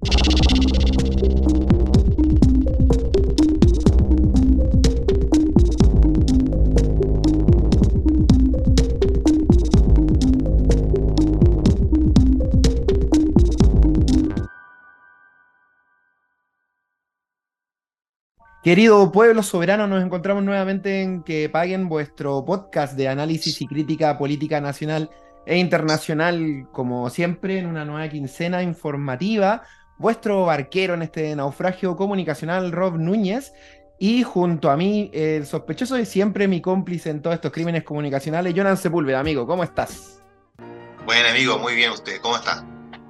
Querido pueblo soberano, nos encontramos nuevamente en Que Paguen, vuestro podcast de análisis y crítica política nacional e internacional, como siempre, en una nueva quincena informativa. Vuestro barquero en este naufragio comunicacional, Rob Núñez, y junto a mí, el sospechoso de siempre, mi cómplice en todos estos crímenes comunicacionales, Jonan Sepúlveda. Amigo, ¿cómo estás? Buen amigo, muy bien usted, ¿cómo está?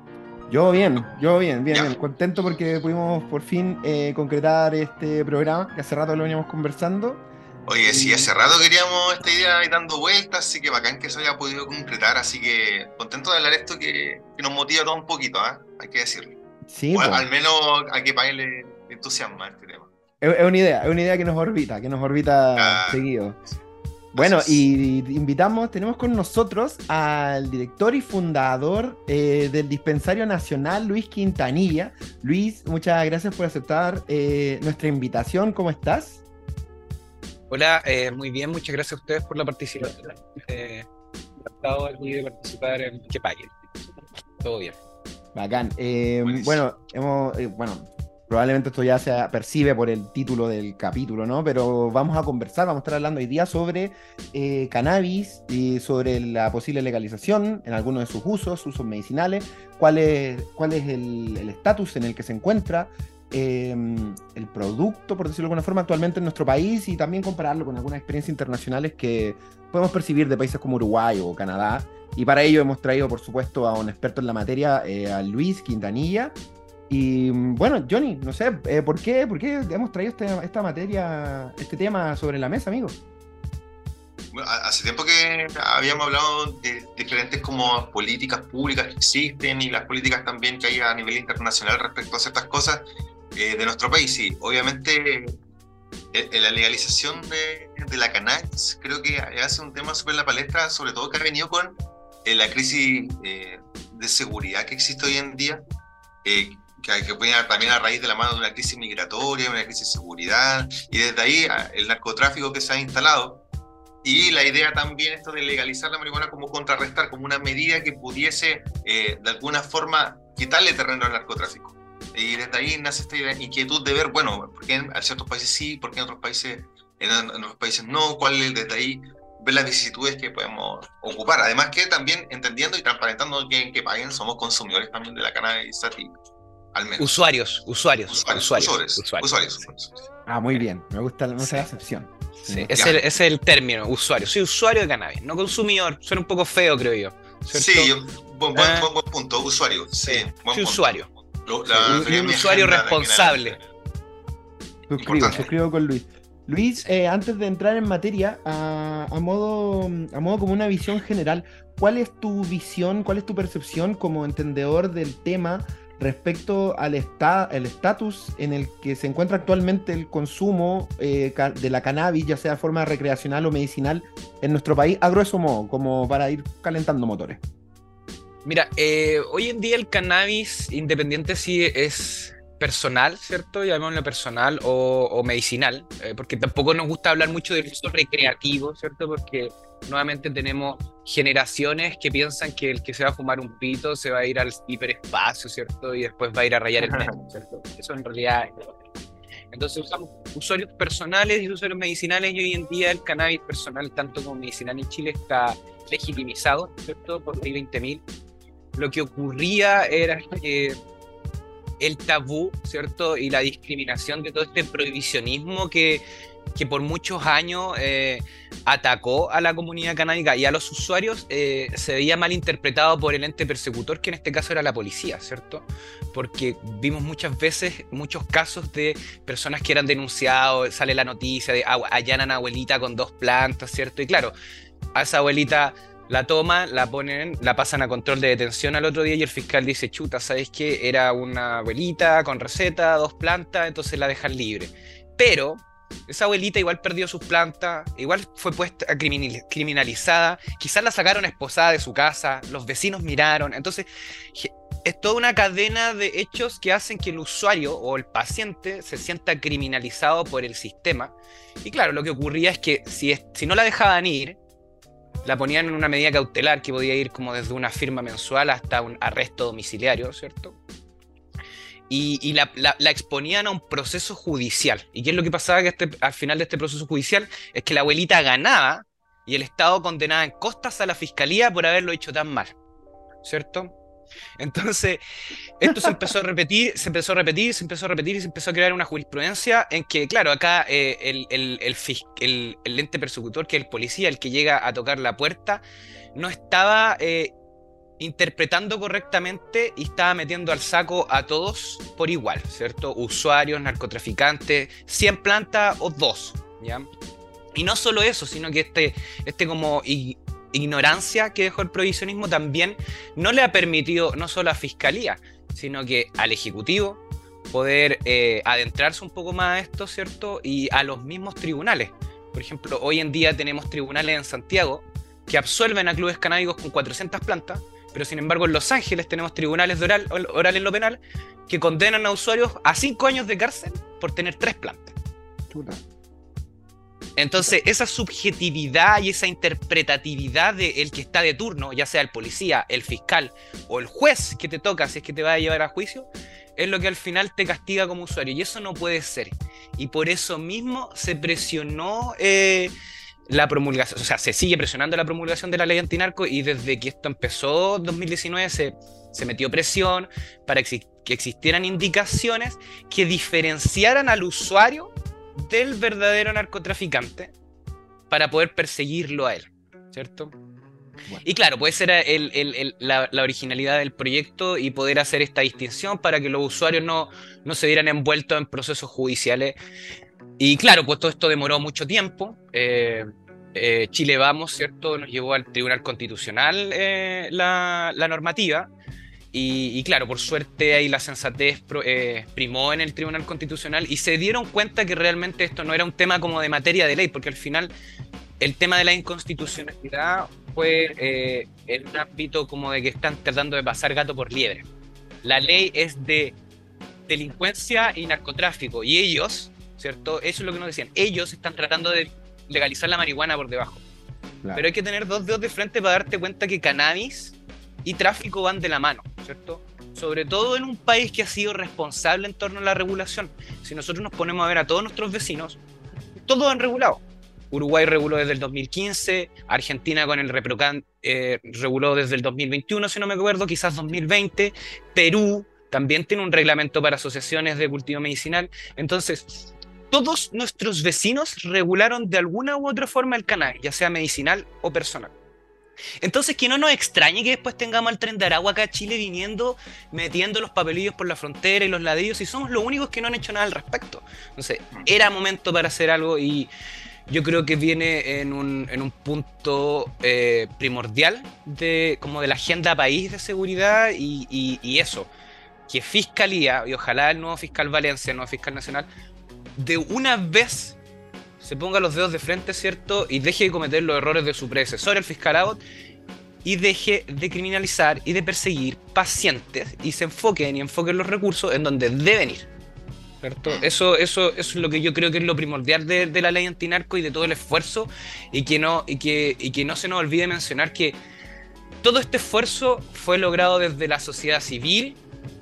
Yo bien, contento porque pudimos por fin concretar este programa que hace rato lo veníamos conversando. Oye, sí, hace rato queríamos esta idea ahí dando vueltas, así que bacán que se haya podido concretar, así que contento de hablar esto que nos motiva todo un poquito, ¿eh? Hay que decirlo. Sí, O pues. al menos a que pague le entusiasma este tema. Es una idea que nos orbita Ah, seguido. así Bueno, es. y tenemos con nosotros al director y fundador del Dispensario Nacional, Luis Quintanilla. Luis, muchas gracias por aceptar nuestra invitación. ¿Cómo estás? Hola, muy bien, muchas gracias a ustedes por la participación. Encantado aquí de participar en Que Paguen. Todo bien. Bacán. Buenísimo. Bueno, probablemente esto ya se percibe por el título del capítulo, ¿no? Pero vamos a conversar, vamos a estar hablando hoy día sobre cannabis y sobre la posible legalización en algunos de sus usos medicinales, cuál es el estatus en el que se encuentra el producto, por decirlo de alguna forma, actualmente en nuestro país y también compararlo con algunas experiencias internacionales que podemos percibir de países como Uruguay o Canadá. Y para ello hemos traído, por supuesto, a un experto en la materia, a Luis Quintanilla. Y bueno, Johnny, no sé, ¿por qué hemos traído esta materia, este tema sobre la mesa, amigo? Bueno, hace tiempo que habíamos hablado de diferentes como políticas públicas que existen y las políticas también que hay a nivel internacional respecto a ciertas cosas de nuestro país. Sí, obviamente la legalización de la cannabis creo que hace un tema súper en la palestra, sobre todo que ha venido con la crisis de seguridad que existe hoy en día, que viene también a raíz de la mano de una crisis migratoria, una crisis de seguridad, y desde ahí el narcotráfico que se ha instalado. Y la idea también esto de legalizar la marihuana como contrarrestar, como una medida que pudiese de alguna forma quitarle terreno al narcotráfico. Y desde ahí nace esta inquietud de ver, bueno, ¿por qué en ciertos países sí, por qué en otros países, en otros países no? ¿Cuál es desde ahí? Ver las vicisitudes que podemos ocupar. Además que también entendiendo y transparentando que en Que Paguen somos consumidores también de la cannabis sativa, al menos. Usuarios. Usuarios. Ah, muy bien, me gusta la Sí, acepción. sí. Ya. Ese es el término, usuario. Soy usuario de cannabis, no consumidor. Suena un poco feo, creo yo. ¿Cierto? Sí, buen punto, usuario. Sí, Sí, buen soy punto. usuario. Sería Un mi usuario agenda de aquí en responsable. adelante. Importante. Suscribo con Luis. Luis, antes de entrar en materia, a modo como una visión general, ¿cuál es tu visión, cuál es tu percepción como entendedor del tema respecto al el estatus en el que se encuentra actualmente el consumo de la cannabis, ya sea de forma recreacional o medicinal, en nuestro país, a grueso modo, como para ir calentando motores? Mira, hoy en día el cannabis, independiente si es personal, ¿cierto? Llamémoslo personal o medicinal, porque tampoco nos gusta hablar mucho del uso recreativo, ¿cierto? Porque nuevamente tenemos generaciones que piensan que el que se va a fumar un pito se va a ir al hiperespacio, ¿cierto? Y después va a ir a rayar el metro, ¿cierto? Eso en realidad es... Entonces usamos usuarios personales y usuarios medicinales y hoy en día el cannabis personal, tanto como medicinal en Chile, está legitimizado, ¿cierto? Por ley 20.000. Lo que ocurría era que el tabú, ¿cierto? Y la discriminación de todo este prohibicionismo que por muchos años atacó a la comunidad canábica y a los usuarios, se veía mal interpretado por el ente persecutor, que en este caso era la policía, ¿cierto? Porque vimos muchas veces, muchos casos de personas que eran denunciados, sale la noticia de allanan a abuelita con 2 plantas, ¿cierto? Y claro, a esa abuelita la toman, la ponen, la pasan a control de detención al otro día y el fiscal dice, chuta, ¿sabes qué? Era una abuelita con receta, 2 plantas, entonces la dejan libre. Pero esa abuelita igual perdió sus plantas, igual fue puesta criminalizada, quizás la sacaron esposada de su casa, los vecinos miraron, entonces es toda una cadena de hechos que hacen que el usuario o el paciente se sienta criminalizado por el sistema. Y claro, lo que ocurría es que si no la dejaban ir, la ponían en una medida cautelar que podía ir como desde una firma mensual hasta un arresto domiciliario, ¿cierto? Y la exponían a un proceso judicial. ¿Y qué es lo que pasaba? Que al final de este proceso judicial es que la abuelita ganaba y el Estado condenaba en costas a la fiscalía por haberlo hecho tan mal, ¿cierto? Entonces, esto se empezó a repetir, se empezó a repetir, se empezó a repetir y se empezó a crear una jurisprudencia en que, claro, acá el ente persecutor, que es el policía, el que llega a tocar la puerta, no estaba interpretando correctamente y estaba metiendo al saco a todos por igual, ¿cierto? Usuarios, narcotraficantes, 100 plantas o 2, ¿ya? Y no solo eso, sino que como ignorancia que dejó el prohibicionismo también no le ha permitido no solo a Fiscalía, sino que al Ejecutivo poder adentrarse un poco más a esto, ¿cierto? Y a los mismos tribunales. Por ejemplo, hoy en día tenemos tribunales en Santiago que absuelven a clubes canábicos con 400 plantas, pero sin embargo en Los Ángeles tenemos tribunales de oral en lo penal que condenan a usuarios a 5 años de cárcel por tener 3 plantas. Chuta. Entonces, esa subjetividad y esa interpretatividad del que está de turno, ya sea el policía, el fiscal o el juez que te toca si es que te va a llevar a juicio, es lo que al final te castiga como usuario. Y eso no puede ser. Y por eso mismo se presionó la promulgación, o sea, se sigue presionando la promulgación de la ley antinarco, y desde que esto empezó en 2019 se metió presión para que existieran indicaciones que diferenciaran al usuario del verdadero narcotraficante para poder perseguirlo a él, ¿cierto? Bueno. Y claro, puede ser la originalidad del proyecto y poder hacer esta distinción para que los usuarios no se vieran envueltos en procesos judiciales. Y claro, pues todo esto demoró mucho tiempo. Chile Vamos, ¿cierto? Nos llevó al Tribunal Constitucional la normativa. Y claro, por suerte ahí la sensatez primó en el Tribunal Constitucional y se dieron cuenta que realmente esto no era un tema como de materia de ley, porque al final el tema de la inconstitucionalidad fue en un ámbito como de que están tratando de pasar gato por liebre. La ley es de delincuencia y narcotráfico, y ellos, ¿cierto? Eso es lo que nos decían, ellos están tratando de legalizar la marihuana por debajo. Claro. Pero hay que tener dos dedos de frente para darte cuenta que cannabis y tráfico van de la mano, ¿cierto? Sobre todo en un país que ha sido responsable en torno a la regulación. Si nosotros nos ponemos a ver a todos nuestros vecinos, todos han regulado. Uruguay reguló desde el 2015, Argentina con el Reprocan reguló desde el 2021, si no me acuerdo, quizás 2020, Perú también tiene un reglamento para asociaciones de cultivo medicinal. Entonces, todos nuestros vecinos regularon de alguna u otra forma el cannabis, ya sea medicinal o personal. Entonces, que no nos extrañe que después tengamos al Tren de Aragua acá a Chile viniendo, metiendo los papelillos por la frontera y los ladrillos, y somos los únicos que no han hecho nada al respecto. Entonces, era momento para hacer algo, y yo creo que viene en un punto primordial como de la agenda país de seguridad, y eso, que Fiscalía, y ojalá el nuevo fiscal Valencia, el nuevo fiscal nacional, de una vez se ponga los dedos de frente, ¿cierto? Y deje de cometer los errores de su predecesor, el fiscal Abbott, y deje de criminalizar y de perseguir pacientes y se enfoquen los recursos en donde deben ir, ¿cierto? Eso es lo que yo creo que es lo primordial de la ley antinarco y de todo el esfuerzo, y que no se nos olvide mencionar que todo este esfuerzo fue logrado desde la sociedad civil,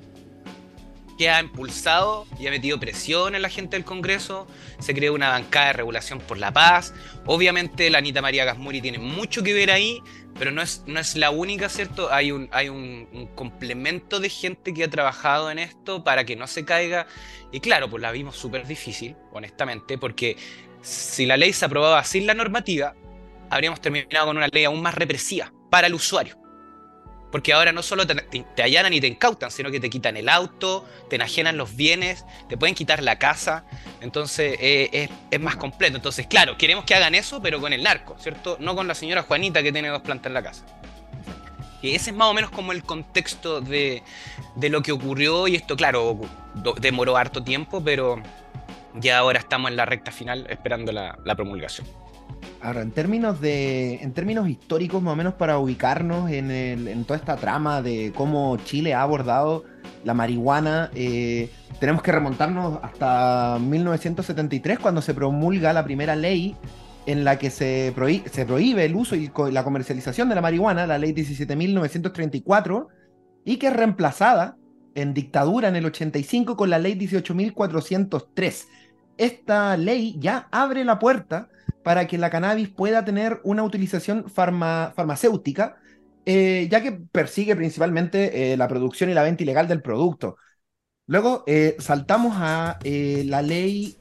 que ha impulsado y ha metido presión en la gente del Congreso. Se creó una bancada de regulación por la paz. Obviamente la Anita María Gasmuri tiene mucho que ver ahí, pero no es la única, ¿cierto? Hay un complemento de gente que ha trabajado en esto para que no se caiga. Y claro, pues la vimos súper difícil, honestamente, porque si la ley se aprobaba sin la normativa, habríamos terminado con una ley aún más represiva para el usuario. Porque ahora no solo te allanan y te incautan, sino que te quitan el auto, te enajenan los bienes, te pueden quitar la casa. Entonces es más completo. Entonces, claro, queremos que hagan eso, pero con el narco, ¿cierto? No con la señora Juanita que tiene 2 plantas en la casa. Y ese es más o menos como el contexto de lo que ocurrió. Y esto, claro, demoró harto tiempo, pero ya ahora estamos en la recta final esperando la promulgación. Ahora, en términos históricos, más o menos para ubicarnos en toda esta trama de cómo Chile ha abordado la marihuana, tenemos que remontarnos hasta 1973, cuando se promulga la primera ley en la que se prohíbe el uso y la comercialización de la marihuana, la ley 17.934, y que es reemplazada en dictadura en el 85 con la ley 18.403. Esta ley ya abre la puerta para que la cannabis pueda tener una utilización farmacéutica, ya que persigue principalmente la producción y la venta ilegal del producto. Luego saltamos a la ley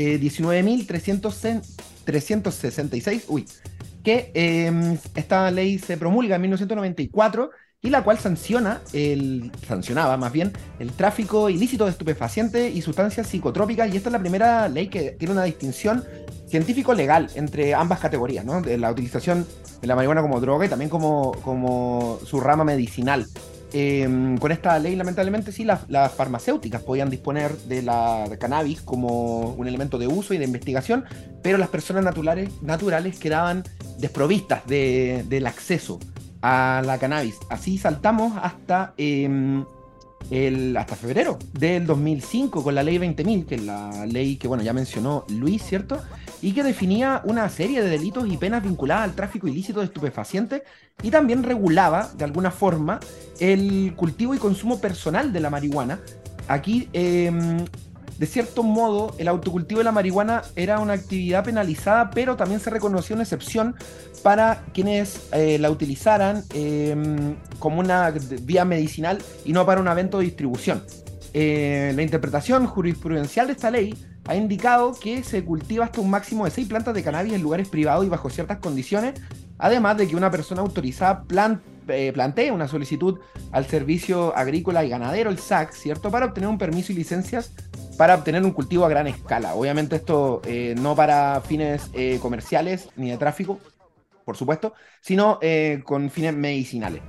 19.366, que esta ley se promulga en 1994 y la cual sancionaba más bien el tráfico ilícito de estupefacientes y sustancias psicotrópicas, y esta es la primera ley que tiene una distinción científico-legal entre ambas categorías, ¿no? De la utilización de la marihuana como droga y también como su rama medicinal. Con esta ley, lamentablemente, sí, las farmacéuticas podían disponer de la cannabis como un elemento de uso y de investigación, pero las personas naturales quedaban desprovistas del acceso a la cannabis. Así saltamos hasta febrero del 2005 con la ley 20.000, que es la ley que, bueno, ya mencionó Luis, ¿cierto? Y que definía una serie de delitos y penas vinculadas al tráfico ilícito de estupefacientes, y también regulaba, de alguna forma, el cultivo y consumo personal de la marihuana. Aquí, de cierto modo, el autocultivo de la marihuana era una actividad penalizada, pero también se reconoció una excepción para quienes la utilizaran como una vía medicinal y no para una venta o distribución. La interpretación jurisprudencial de esta ley ha indicado que se cultiva hasta un máximo de 6 plantas de cannabis en lugares privados y bajo ciertas condiciones, además de que una persona autorizada plantee una solicitud al Servicio Agrícola y Ganadero, el SAC, ¿cierto?, para obtener un permiso y licencias para obtener un cultivo a gran escala. Obviamente esto no para fines comerciales ni de tráfico, por supuesto, sino con fines medicinales.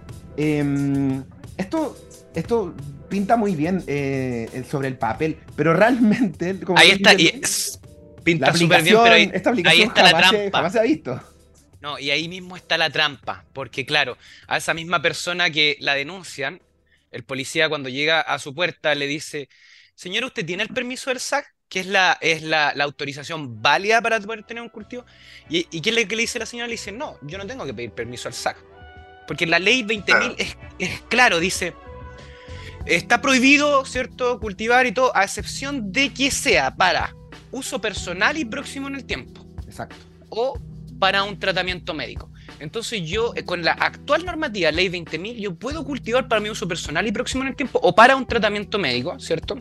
Esto pinta muy bien sobre el papel, pero realmente, como ahí está, pinta súper bien, pero esta aplicación ahí está la trampa. Jamás se ha visto. No, y ahí mismo está la trampa, porque claro, a esa misma persona que la denuncian, el policía cuando llega a su puerta le dice: señor, ¿usted tiene el permiso del SAC? Que es la autorización válida para poder tener un cultivo. ¿Y qué es lo que le dice la señora? Le dice: no, yo no tengo que pedir permiso al SAC. Porque la ley 20.000 es claro, dice: está prohibido, ¿cierto?, cultivar y todo, a excepción de que sea para uso personal y próximo en el tiempo. Exacto. O para un tratamiento médico. Entonces yo, con la actual normativa, ley 20.000, yo puedo cultivar para mi uso personal y próximo en el tiempo o para un tratamiento médico, ¿cierto?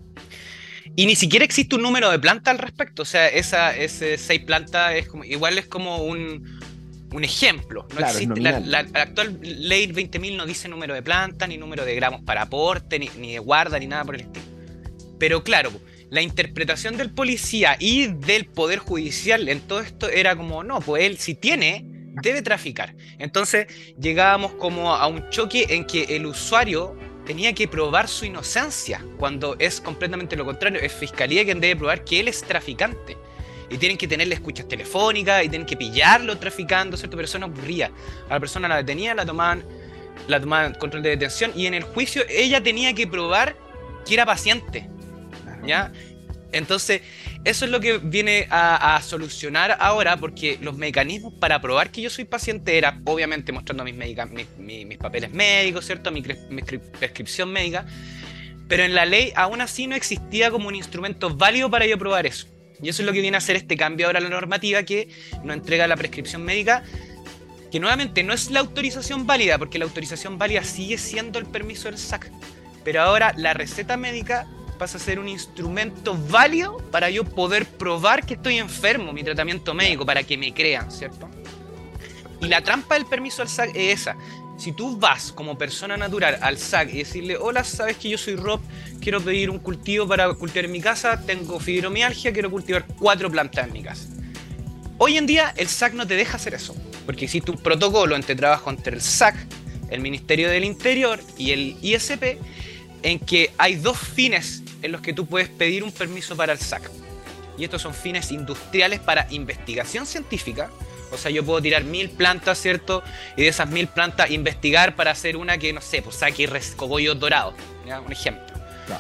Y ni siquiera existe un número de planta al respecto. O sea, ese 6 plantas es como un ejemplo. No claro, existe, la actual ley 20.000 no dice número de planta, ni número de gramos para aporte, ni de guarda, ni nada por el estilo. Pero claro, la interpretación del policía y del poder judicial en todo esto era como: no, pues él si tiene, debe traficar. Entonces llegábamos como a un choque en que el usuario tenía que probar su inocencia, cuando es completamente lo contrario. Es Fiscalía quien debe probar que él es traficante. Y tienen que tenerle escuchas telefónicas y tienen que pillarlo traficando, ¿cierto? Pero eso no ocurría. A la persona la detenían, la tomaban control de detención, y en el juicio ella tenía que probar que era paciente, ¿ya? Entonces, eso es lo que viene a solucionar ahora, porque los mecanismos para probar que yo soy paciente era, obviamente, mostrando mis papeles médicos, ¿cierto?, mi prescripción médica, pero en la ley aún así no existía como un instrumento válido para yo probar eso. Y eso es lo que viene a hacer este cambio ahora a la normativa, que nos entrega la prescripción médica, que nuevamente no es la autorización válida, porque la autorización válida sigue siendo el permiso del SAC, pero ahora la receta médica pasa a ser un instrumento válido para yo poder probar que estoy enfermo, mi tratamiento médico, para que me crean, ¿cierto? Y la trampa del permiso al SAC es esa. Si tú vas como persona natural al SAC y decirle: hola, sabes que yo soy Rob, quiero pedir un cultivo para cultivar en mi casa, tengo fibromialgia, quiero cultivar 4 plantas en mi casa. Hoy en día el SAC no te deja hacer eso, porque existe un protocolo entre trabajo entre el SAC, el Ministerio del Interior y el ISP, en que hay 2 fines en los que tú puedes pedir un permiso para el SAC. Y estos son fines industriales para investigación científica O sea, yo puedo tirar 1000 plantas, ¿cierto? Y de esas 1000 plantas investigar para hacer una que, no sé, pues saque cogollos dorados, ¿ya? Un ejemplo. Claro.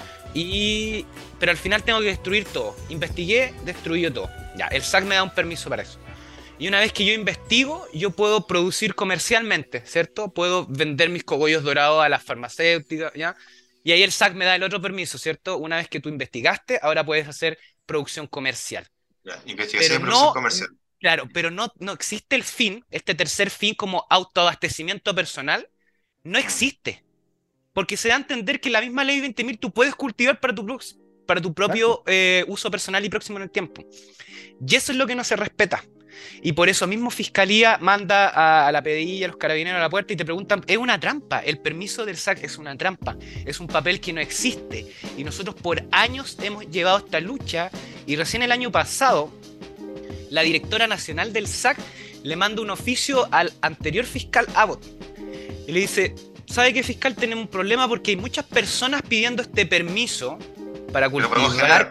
Pero al final tengo que destruir todo. Investigué, destruí todo. Ya, el SAC me da un permiso para eso. Y una vez que yo investigo, yo puedo producir comercialmente, ¿cierto? Puedo vender mis cogollos dorados a las farmacéuticas, ¿ya? Y ahí el SAC me da el otro permiso, ¿cierto? Una vez que tú investigaste, ahora puedes hacer producción comercial. Ya, investigación Pero y producción no, comercial. claro, pero no existe el fin, este tercer fin como autoabastecimiento personal, no existe. Porque se da a entender que la misma ley 20.000 tú puedes cultivar para tu propio uso personal y próximo en el tiempo. Y eso es lo que no se respeta. Y por eso mismo Fiscalía manda a la PDI y a los carabineros a la puerta y te preguntan, es una trampa, el permiso del SAC es una trampa, es un papel que no existe. Y nosotros por años hemos llevado esta lucha y recién el año pasado la directora nacional del SAC le manda un oficio al anterior fiscal Abbott y le dice, ¿sabe qué, fiscal? Tenemos un problema porque hay muchas personas pidiendo este permiso para cultivar...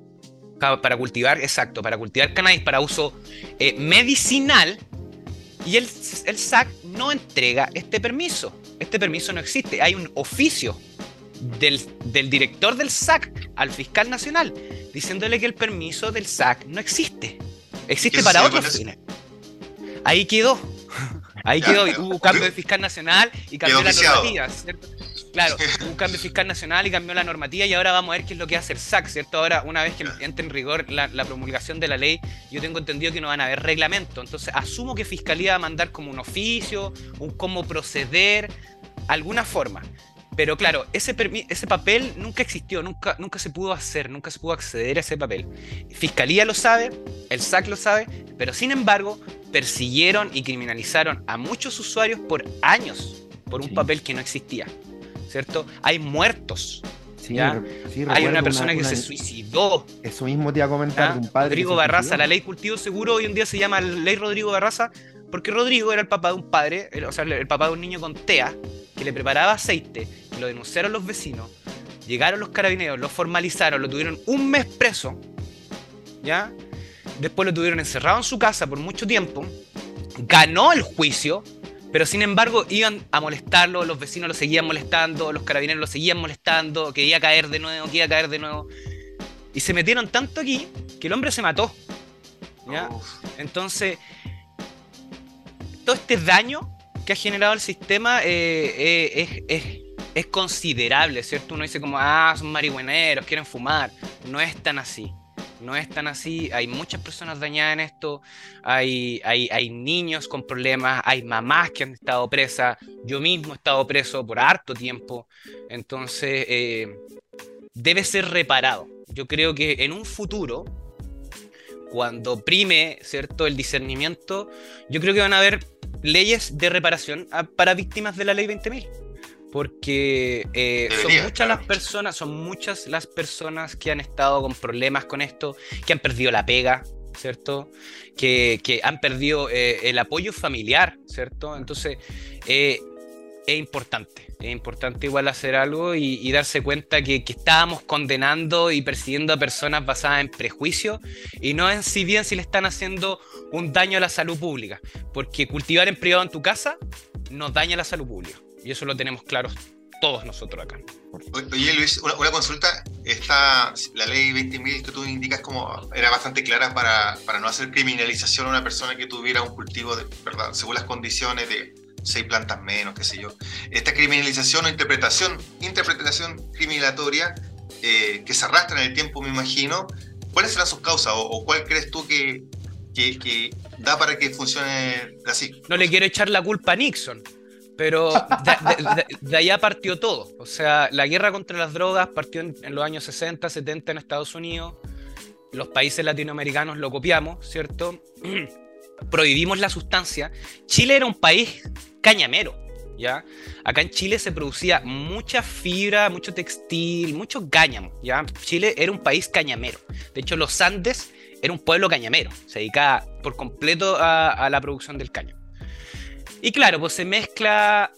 Para cultivar, exacto, para cultivar cannabis para uso medicinal, y el SAC no entrega este permiso. Este permiso no existe. Hay un oficio del director del SAC al fiscal nacional diciéndole que el permiso del SAC no existe. Existe para otros fines. Ahí quedó. Ahí quedó. Hubo cambio de fiscal nacional y cambió la normativa, ¿cierto? Claro, un cambio fiscal nacional y cambió la normativa y ahora vamos a ver qué es lo que hace el SAC, ¿cierto? Ahora, una vez que entre en rigor la promulgación de la ley, yo tengo entendido que no van a haber reglamento. Entonces, asumo que Fiscalía va a mandar como un oficio, un cómo proceder, alguna forma. Pero claro, ese papel nunca existió, nunca se pudo hacer, nunca se pudo acceder a ese papel. Fiscalía lo sabe, el SAC lo sabe, pero sin embargo, persiguieron y criminalizaron a muchos usuarios por años por un papel que no existía. ¿Cierto? Hay muertos. Sí, sí, hay una persona que se suicidó. Eso mismo te iba a comentar. Un padre Rodrigo Barraza, la ley cultivo seguro hoy en día se llama ley Rodrigo Barraza porque Rodrigo era el papá de un padre, o sea, el papá de un niño con TEA que le preparaba aceite, que lo denunciaron los vecinos, llegaron los carabineros, lo formalizaron, lo tuvieron un mes preso, ¿ya? Después lo tuvieron encerrado en su casa por mucho tiempo, ganó el juicio. Pero sin embargo iban a molestarlo, los vecinos lo seguían molestando, los carabineros lo seguían molestando, quería caer de nuevo. Y se metieron tanto aquí que el hombre se mató, ¿ya? Entonces, todo este daño que ha generado el sistema es considerable, ¿cierto? Uno dice como, son marihuaneros, quieren fumar. No es tan así. No es tan así, hay muchas personas dañadas en esto, hay niños con problemas, hay mamás que han estado presas, yo mismo he estado preso por harto tiempo, entonces debe ser reparado. Yo creo que en un futuro, cuando prime, ¿cierto?, el discernimiento, yo creo que van a haber leyes de reparación para víctimas de la ley 20.000. Porque son muchas las personas que han estado con problemas con esto, que han perdido la pega, ¿cierto? Que han perdido el apoyo familiar, ¿cierto? Entonces, es importante igual hacer algo y darse cuenta que estábamos condenando y persiguiendo a personas basadas en prejuicios y no en si bien si le están haciendo un daño a la salud pública. Porque cultivar en privado en tu casa nos daña la salud pública. Y eso lo tenemos claro todos nosotros acá. Oye, Luis, una consulta. La ley 20.000 que tú indicas era bastante clara para no hacer criminalización a una persona que tuviera un cultivo, ¿verdad?, según las condiciones de 6 plantas menos, qué sé yo. Esta criminalización o interpretación criminatoria que se arrastra en el tiempo, me imagino, ¿cuáles serán sus causas o cuál crees tú que da para que funcione así? No le quiero echar la culpa a Nixon. Pero de allá partió todo. O sea, la guerra contra las drogas partió en los años 60, 70 en Estados Unidos. Los países latinoamericanos lo copiamos, ¿cierto? Prohibimos la sustancia. Chile era un país cañamero, ¿ya? Acá en Chile se producía mucha fibra, mucho textil, mucho cáñamo, ¿ya? Chile era un país cañamero. De hecho, los Andes era un pueblo cañamero. Se dedicaba por completo a la producción del cáñamo. Y claro, pues se mezcla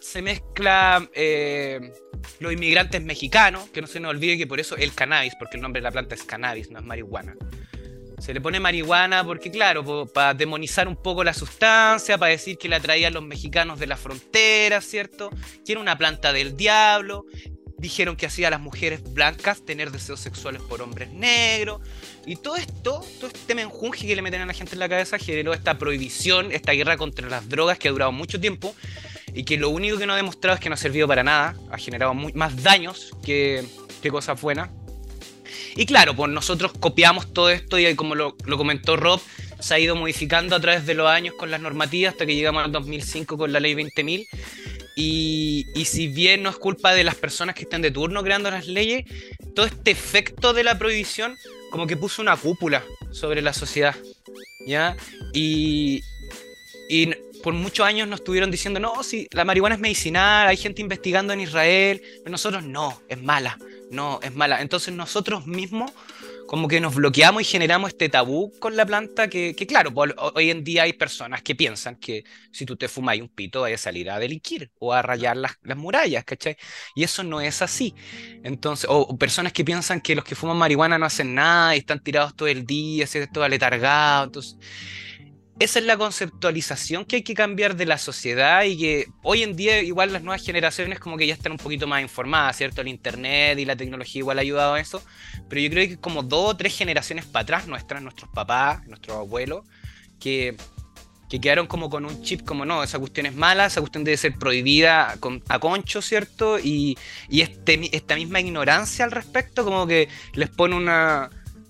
los inmigrantes mexicanos, que no se nos olvide que por eso el cannabis, porque el nombre de la planta es cannabis, no es marihuana. Se le pone marihuana porque, claro, para demonizar un poco la sustancia, para decir que la traían los mexicanos de la frontera, ¿cierto? Que era una planta del diablo. Dijeron que hacía a las mujeres blancas tener deseos sexuales por hombres negros. Y todo este menjunje que le meten a la gente en la cabeza generó esta prohibición, esta guerra contra las drogas que ha durado mucho tiempo y que lo único que no ha demostrado es que no ha servido para nada, ha generado más daños que cosas buenas. Y claro, pues nosotros copiamos todo esto y como lo comentó Rob, se ha ido modificando a través de los años con las normativas hasta que llegamos al 2005 con la ley 20.000. Y si bien no es culpa de las personas que están de turno creando las leyes, todo este efecto de la prohibición como que puso una cúpula sobre la sociedad, ¿ya? Y por muchos años nos estuvieron diciendo, no, si la marihuana es medicinal, hay gente investigando en Israel, pero nosotros no, es mala. No, es mala. Entonces nosotros mismos como que nos bloqueamos y generamos este tabú con la planta que claro, hoy en día hay personas que piensan que si tú te fumas un pito vaya a salir a delinquir o a rayar las murallas, ¿cachai? Y eso no es así. Entonces, o personas que piensan que los que fuman marihuana no hacen nada y están tirados todo el día, así, todo aletargado. Entonces, esa es la conceptualización que hay que cambiar de la sociedad y que hoy en día igual las nuevas generaciones como que ya están un poquito más informadas, ¿cierto? El internet y la tecnología igual ha ayudado a eso, pero yo creo que como 2 o 3 generaciones para atrás nuestros papás, nuestros abuelos, que quedaron como con un chip como no, esa cuestión es mala, esa cuestión debe ser prohibida a concho, ¿cierto? Y esta misma ignorancia al respecto como que les pone una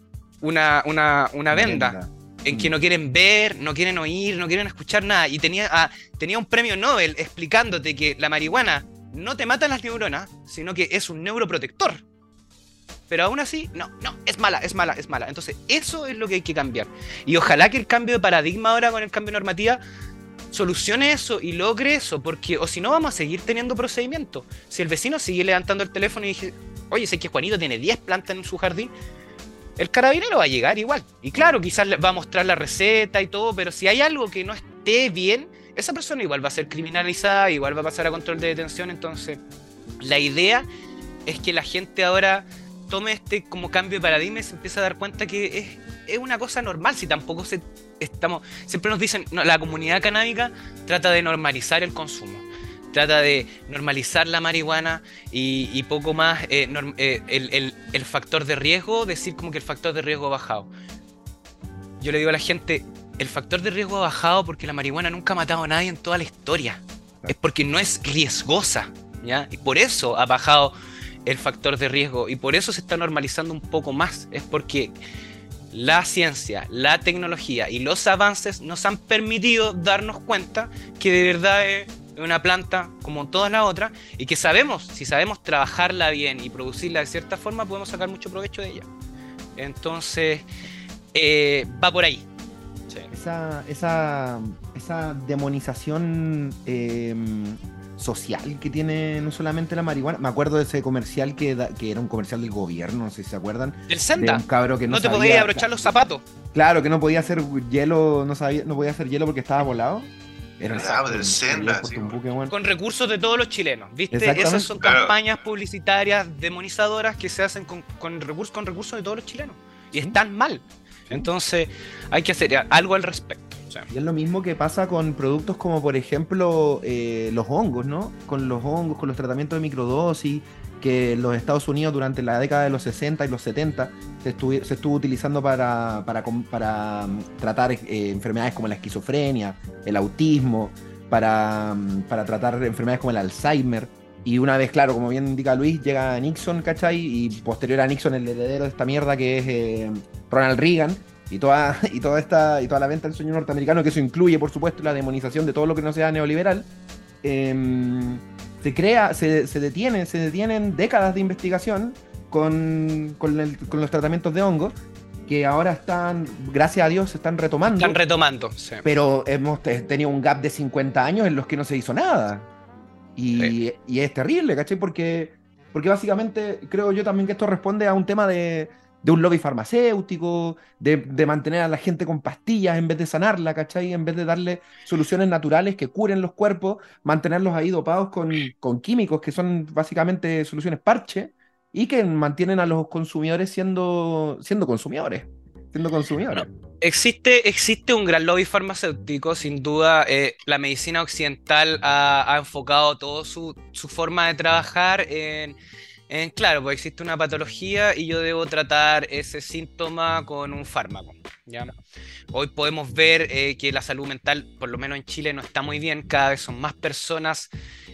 venda en que no quieren ver, no quieren oír, no quieren escuchar nada. Y tenía un premio Nobel explicándote que la marihuana no te mata las neuronas, sino que es un neuroprotector. Pero aún así, no, es mala. Entonces, eso es lo que hay que cambiar. Y ojalá que el cambio de paradigma ahora con el cambio de normativa solucione eso y logre eso, porque o si no vamos a seguir teniendo procedimientos. Si el vecino sigue levantando el teléfono y dice, oye, sé que Juanito tiene 10 plantas en su jardín, el carabinero va a llegar igual. Y claro, quizás le va a mostrar la receta y todo, pero si hay algo que no esté bien, esa persona igual va a ser criminalizada, igual va a pasar a control de detención. Entonces, la idea es que la gente ahora tome este como cambio de paradigma y se empiece a dar cuenta que es una cosa normal. Si tampoco siempre nos dicen, no, la comunidad canábica trata de normalizar el consumo, trata de normalizar la marihuana y poco más el factor de riesgo, decir como que el factor de riesgo ha bajado. Yo le digo a la gente, el factor de riesgo ha bajado porque la marihuana nunca ha matado a nadie en toda la historia. Es porque no es riesgosa, ¿ya? Y por eso ha bajado el factor de riesgo y por eso se está normalizando un poco más. Es porque la ciencia, la tecnología y los avances nos han permitido darnos cuenta que de verdad es una planta como todas las otras y que si sabemos trabajarla bien y producirla de cierta forma, podemos sacar mucho provecho de ella. Entonces, va por ahí. Sí. Esa demonización social que tiene no solamente la marihuana. Me acuerdo de ese comercial que era un comercial del gobierno, no sé si se acuerdan. Del Senda. De un cabro que no te podías abrochar los zapatos. Claro, que no podía hacer hielo, no podía hacer hielo porque estaba volado. Era del Senda, sí. Con recursos de todos los chilenos, ¿viste? Esas son campañas publicitarias demonizadoras que se hacen con recursos de todos los chilenos. Y están mal. Entonces, hay que hacer algo al respecto. O sea. Y es lo mismo que pasa con productos como, por ejemplo, los hongos, ¿no? Con los hongos, con los tratamientos de microdosis, que en los Estados Unidos durante la década de los 60 y los 70 se estuvo utilizando para tratar enfermedades como la esquizofrenia, el autismo, para tratar enfermedades como el Alzheimer. Y una vez, claro, como bien indica Luis, llega Nixon, ¿cachai? Y posterior a Nixon el heredero de esta mierda que es Ronald Reagan y toda la venta del sueño norteamericano, que eso incluye, por supuesto, la demonización de todo lo que no sea neoliberal. Se detienen décadas de investigación con los tratamientos de hongos, que ahora gracias a Dios, se están retomando. Están retomando, sí. Pero hemos tenido un gap de 50 años en los que no se hizo nada. Y es terrible, ¿cachai? Porque básicamente creo yo también que esto responde a un tema de un lobby farmacéutico, de mantener a la gente con pastillas en vez de sanarla, ¿cachai? En vez de darle soluciones naturales que curen los cuerpos, mantenerlos ahí dopados con químicos que son básicamente soluciones parche y que mantienen a los consumidores siendo consumidores. siendo consumidores. No, existe un gran lobby farmacéutico, sin duda. La medicina occidental ha enfocado toda su forma de trabajar claro, pues existe una patología y yo debo tratar ese síntoma con un fármaco, ¿ya? Hoy podemos ver que la salud mental, por lo menos en Chile, no está muy bien. Cada vez son más personas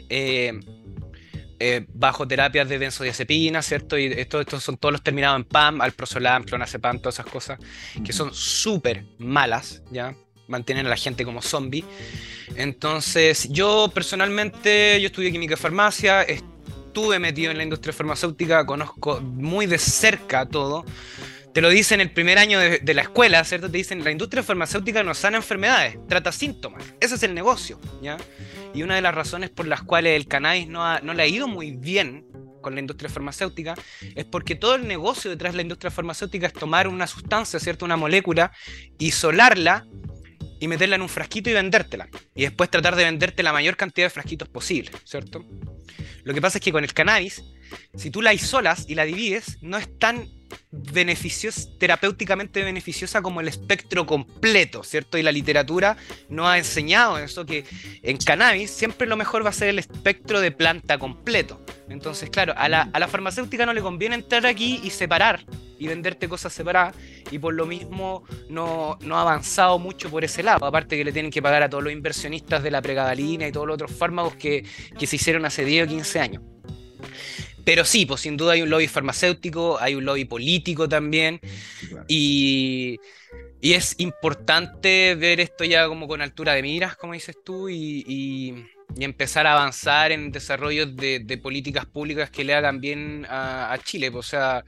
bajo terapias de benzodiazepina, ¿cierto? Y estos son todos los terminados en PAM, alprazolam, clonazepam, todas esas cosas que son súper malas, ¿ya? Mantienen a la gente como zombie. Entonces, yo personalmente, yo estudié química y farmacia, estuve metido en la industria farmacéutica, conozco muy de cerca todo. Te lo dicen el primer año de la escuela, ¿cierto? Te dicen, la industria farmacéutica no sana enfermedades, trata síntomas. Ese es el negocio, ¿ya? Y una de las razones por las cuales el cannabis no le ha ido muy bien con la industria farmacéutica es porque todo el negocio detrás de la industria farmacéutica es tomar una sustancia, ¿cierto? Una molécula, isolarla y meterla en un frasquito y vendértela. Y después tratar de venderte la mayor cantidad de frasquitos posible, ¿cierto? Lo que pasa es que con el cannabis, si tú la isolas y la divides, no es tan terapéuticamente beneficiosa como el espectro completo, ¿cierto? Y la literatura nos ha enseñado eso, que en cannabis siempre lo mejor va a ser el espectro de planta completo. Entonces, claro, a la farmacéutica no le conviene entrar aquí y separar y venderte cosas separadas, y por lo mismo no ha avanzado mucho por ese lado. Aparte que le tienen que pagar a todos los inversionistas de la pregabalina y todos los otros fármacos que se hicieron hace 10 o 15 años. Pero sí, pues sin duda hay un lobby farmacéutico, hay un lobby político también, Claro. y es importante ver esto ya como con altura de miras, como dices tú, y empezar a avanzar en desarrollos de políticas públicas que le hagan bien a Chile. Pues, o sea,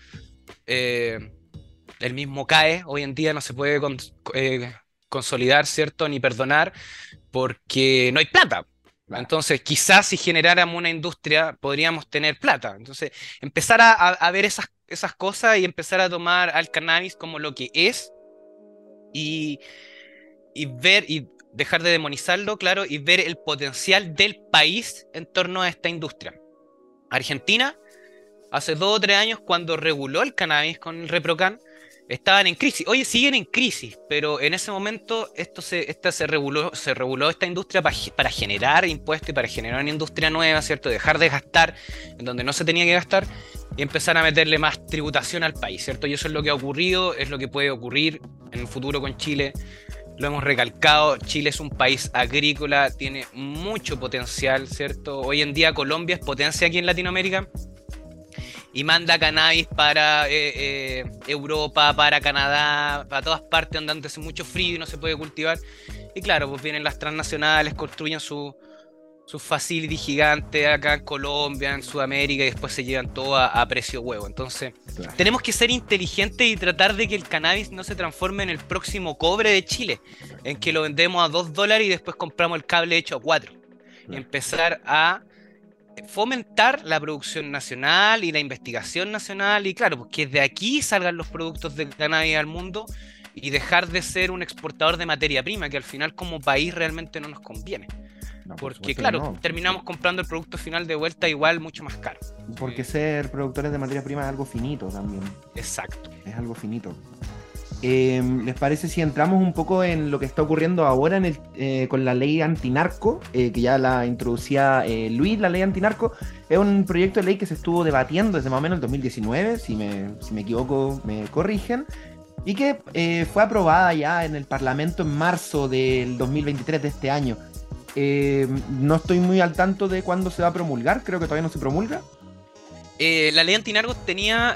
el mismo CAE hoy en día no se puede consolidar, ¿cierto? Ni perdonar, porque no hay plata. Claro. Entonces, quizás si generáramos una industria, podríamos tener plata. Entonces, empezar a ver esas cosas y empezar a tomar al cannabis como lo que es y ver y dejar de demonizarlo, claro, y ver el potencial del país en torno a esta industria. Argentina, hace 2 o 3 años, cuando reguló el cannabis con el ReproCan, estaban en crisis. Oye, siguen en crisis, pero en ese momento se reguló esta industria para generar impuestos y para generar una industria nueva, ¿cierto? Dejar de gastar en donde no se tenía que gastar y empezar a meterle más tributación al país, ¿cierto? Y eso es lo que ha ocurrido, es lo que puede ocurrir en el futuro con Chile. Lo hemos recalcado, Chile es un país agrícola, tiene mucho potencial, ¿cierto? Hoy en día Colombia es potencia aquí en Latinoamérica y manda cannabis para Europa, para Canadá, para todas partes donde hace mucho frío y no se puede cultivar. Y claro, pues vienen las transnacionales, construyen sus facilities gigantes acá en Colombia, en Sudamérica, y después se llevan todo a precio huevo. Entonces, Claro. tenemos que ser inteligentes y tratar de que el cannabis no se transforme en el próximo cobre de Chile, en que lo vendemos a $2 y después compramos el cable hecho a 4. Y empezar a fomentar la producción nacional y la investigación nacional, y claro, pues que de aquí salgan los productos de cannabis al mundo y dejar de ser un exportador de materia prima, que al final como país realmente no nos conviene. No, por Porque supuesto que claro, no. terminamos comprando el producto final de vuelta igual mucho más caro. Porque ser productores de materia prima es algo finito también. Exacto. Es algo finito. ¿Les parece si entramos un poco en lo que está ocurriendo ahora con la ley antinarco, que ya la introducía Luis? La ley antinarco es un proyecto de ley que se estuvo debatiendo desde más o menos el 2019, si me equivoco me corrigen, y que fue aprobada ya en el Parlamento en marzo del 2023 de este año. No estoy muy al tanto de cuándo se va a promulgar, creo que todavía no se promulga. La ley antinarcos tenía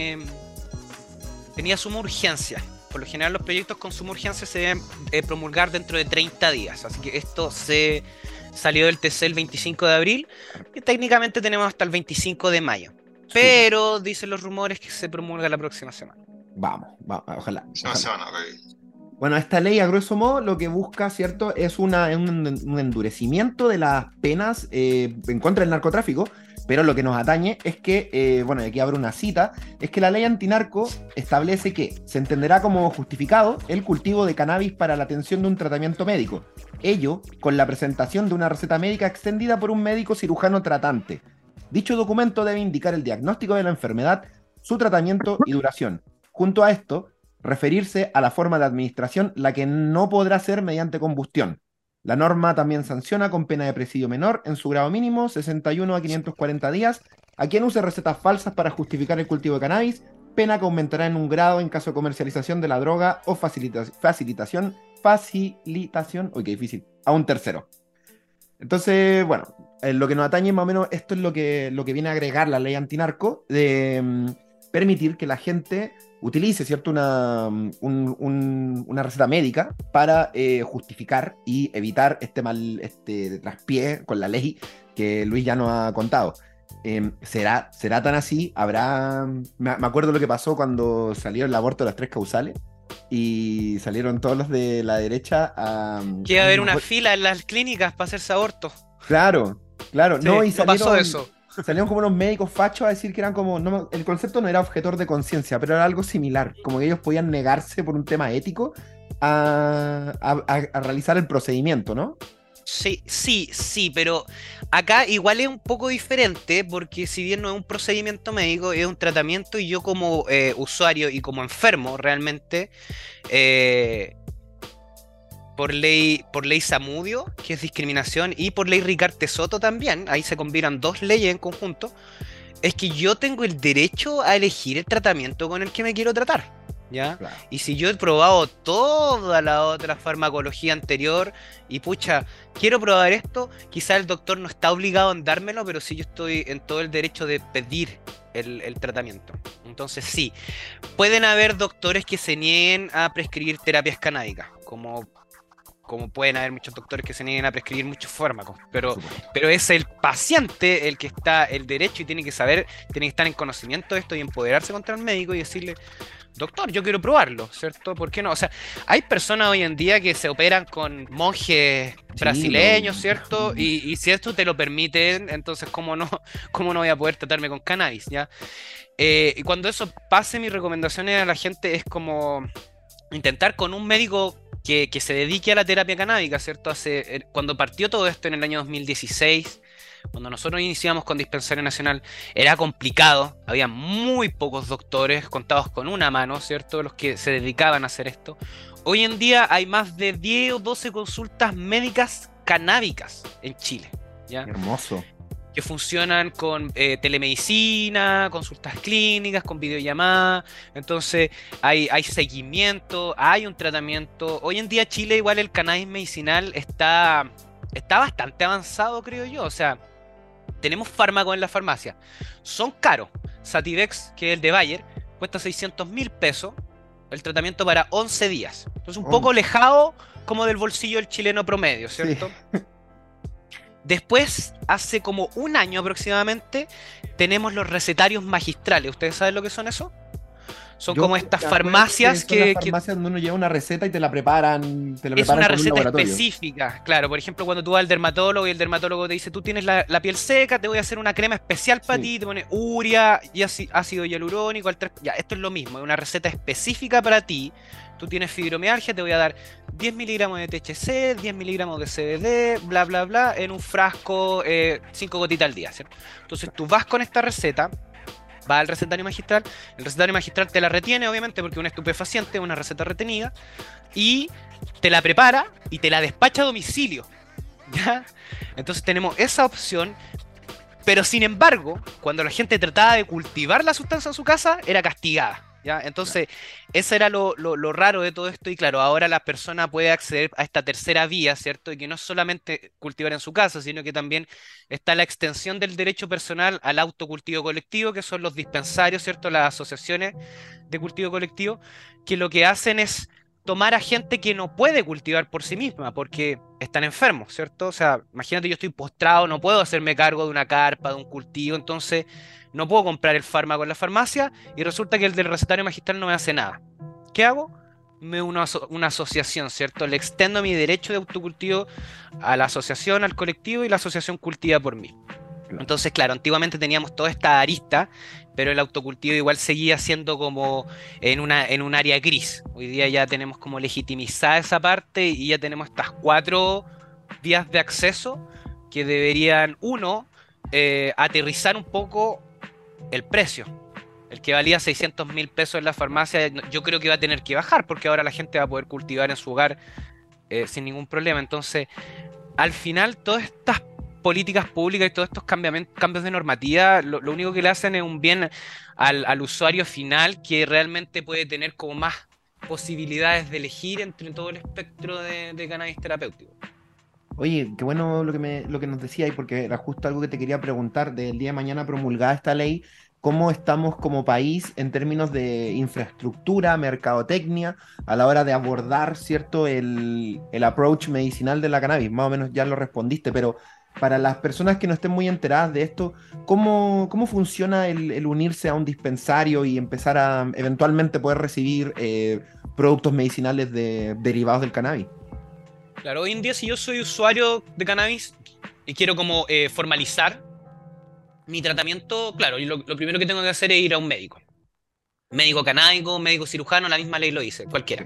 suma urgencia. Por lo general los proyectos con suma urgencia se deben promulgar dentro de 30 días. Así que esto se salió del TC el 25 de abril y técnicamente tenemos hasta el 25 de mayo. Pero dicen los rumores que se promulga la próxima semana. Vamos, ojalá. Semana, ok. Bueno, esta ley, a grueso modo, lo que busca, ¿cierto?, es un endurecimiento de las penas en contra del narcotráfico, pero lo que nos atañe es que, bueno, y aquí abro una cita, es que la ley antinarco establece que se entenderá como justificado el cultivo de cannabis para la atención de un tratamiento médico, ello con la presentación de una receta médica extendida por un médico cirujano tratante. Dicho documento debe indicar el diagnóstico de la enfermedad, su tratamiento y duración. Junto a esto, referirse a la forma de administración, la que no podrá ser mediante combustión. La norma también sanciona con pena de presidio menor en su grado mínimo, 61 a 540 días, a quien use recetas falsas para justificar el cultivo de cannabis, pena que aumentará en un grado en caso de comercialización de la droga o facilitación, uy, qué difícil, a un tercero. Entonces, bueno, lo que nos atañe más o menos, esto es lo que viene a agregar la ley antinarco, de permitir que la gente utilice, ¿cierto? Una receta médica para justificar y evitar este traspié con la ley que Luis ya nos ha contado. ¿Será tan así? Me acuerdo lo que pasó cuando salió el aborto de las 3 causales y salieron todos los de la derecha a... Que iba a haber una fila en las clínicas para hacerse aborto. Claro, Sí, no, y no pasó eso. salieron como unos médicos fachos a decir que eran como, el concepto no era objetor de conciencia, pero era algo similar, como que ellos podían negarse por un tema ético a realizar el procedimiento, ¿no? Sí, pero acá igual es un poco diferente porque si bien no es un procedimiento médico, es un tratamiento y yo como usuario y como enfermo realmente, eh, por ley Zamudio, que es discriminación, y por ley Ricarte Soto también, ahí se combinan dos leyes en conjunto, es que yo tengo el derecho a elegir el tratamiento con el que me quiero tratar, ¿ya? Claro. Y si yo he probado toda la otra farmacología anterior y pucha, quiero probar esto, quizá el doctor no está obligado a dármelo, pero sí yo estoy en todo el derecho de pedir el tratamiento. Entonces sí, pueden haber doctores que se nieguen a prescribir terapias canábicas, como pueden haber muchos doctores que se nieguen a prescribir muchos fármacos, pero es el paciente el que está el derecho y tiene que saber, tiene que estar en conocimiento de esto y empoderarse contra el médico y decirle, doctor, yo quiero probarlo, ¿cierto? ¿Por qué no? O sea, hay personas hoy en día que se operan con monjes brasileños, ¿cierto? Y si esto te lo permiten, entonces cómo no voy a poder tratarme con cannabis, ¿ya? Y cuando eso pase, mis recomendaciones a la gente es como intentar con un médico que se dedique a la terapia canábica, ¿cierto? Cuando partió todo esto en el año 2016, cuando nosotros iniciamos con Dispensario Nacional, era complicado, había muy pocos doctores, contados con una mano, ¿cierto? Los que se dedicaban a hacer esto. Hoy en día hay más de 10 o 12 consultas médicas canábicas en Chile, ¿ya? Hermoso. Que funcionan con telemedicina, consultas clínicas, con videollamadas. Entonces hay seguimiento, hay un tratamiento. Hoy en día Chile igual el cannabis medicinal está bastante avanzado, creo yo. O sea, tenemos fármacos en la farmacia. Son caros. Sativex, que es el de Bayer, cuesta 600.000 pesos. El tratamiento para 11 días. Entonces un poco alejado como del bolsillo del chileno promedio, ¿cierto? Sí. Después, hace como un año aproximadamente, tenemos los recetarios magistrales. ¿Ustedes saben lo que son eso? Son como estas farmacias que... Las farmacias donde uno lleva una receta y te la preparan. Es una receta específica, claro. Por ejemplo, cuando tú vas al dermatólogo y el dermatólogo te dice, tú tienes la piel seca, te voy a hacer una crema especial para ti, te pone urea y ácido hialurónico. Ya, esto es lo mismo, es una receta específica para ti. Tú tienes fibromialgia, te voy a dar 10 miligramos de THC, 10 miligramos de CBD, bla, bla, bla, en un frasco, 5 gotitas al día, ¿cierto? Entonces tú vas con esta receta, vas al recetario magistral, el recetario magistral te la retiene, obviamente, porque es un estupefaciente, una receta retenida, y te la prepara y te la despacha a domicilio, ¿ya? Entonces tenemos esa opción, pero sin embargo, cuando la gente trataba de cultivar la sustancia en su casa, era castigada. ¿Ya? Entonces, eso era lo raro de todo esto, y claro, ahora la persona puede acceder a esta tercera vía, ¿cierto? Y que no es solamente cultivar en su casa, sino que también está la extensión del derecho personal al autocultivo colectivo, que son los dispensarios, ¿cierto? Las asociaciones de cultivo colectivo, que lo que hacen es tomar a gente que no puede cultivar por sí misma, porque están enfermos, ¿cierto? O sea, imagínate, yo estoy postrado, no puedo hacerme cargo de una carpa, de un cultivo, entonces no puedo comprar el fármaco en la farmacia y resulta que el del recetario magistral no me hace nada. ¿Qué hago? Me uno a una asociación, ¿cierto? Le extendo mi derecho de autocultivo a la asociación, al colectivo, y la asociación cultiva por mí. Entonces, claro, antiguamente teníamos toda esta arista, pero el autocultivo igual seguía siendo como en un área gris. Hoy día ya tenemos como legitimizada esa parte y ya tenemos estas 4 vías de acceso que deberían, uno, aterrizar un poco el precio. El que valía 600.000 pesos en la farmacia, yo creo que va a tener que bajar, porque ahora la gente va a poder cultivar en su hogar sin ningún problema. Entonces, al final, todas estas políticas públicas y todos estos cambios de normativa, lo único que le hacen es un bien al usuario final, que realmente puede tener como más posibilidades de elegir entre todo el espectro de cannabis terapéutico. Oye, qué bueno lo que nos decía ahí, porque era justo algo que te quería preguntar. Del día de mañana promulgada esta ley, ¿cómo estamos como país en términos de infraestructura, mercadotecnia, a la hora de abordar, ¿cierto?, el approach medicinal de la cannabis? Más o menos ya lo respondiste, pero para las personas que no estén muy enteradas de esto, ¿cómo funciona el unirse a un dispensario y empezar a eventualmente poder recibir productos medicinales derivados del cannabis? Claro, hoy en día si yo soy usuario de cannabis y quiero como formalizar mi tratamiento, claro, y lo primero que tengo que hacer es ir a un médico. Médico canábico, médico cirujano, la misma ley lo dice, cualquiera.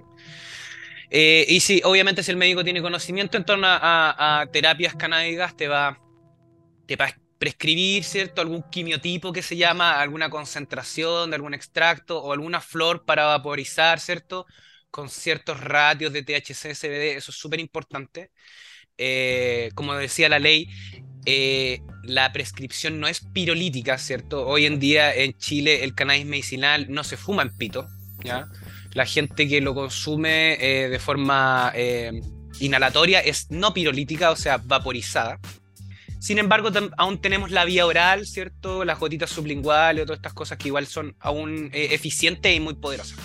Y sí, obviamente si el médico tiene conocimiento en torno a terapias canábicas, te va a prescribir, ¿cierto? Algún quimiotipo que se llama, alguna concentración de algún extracto o alguna flor para vaporizar, ¿cierto? Con ciertos ratios de THC, CBD, eso es súper importante. Como decía la ley, la prescripción no es pirolítica, ¿cierto? Hoy en día en Chile el cannabis medicinal no se fuma en pito, ¿ya? La gente que lo consume de forma inhalatoria es no pirolítica, o sea, vaporizada. Sin embargo, aún tenemos la vía oral, ¿cierto? Las gotitas sublinguales, todas estas cosas que igual son aún eficientes y muy poderosas.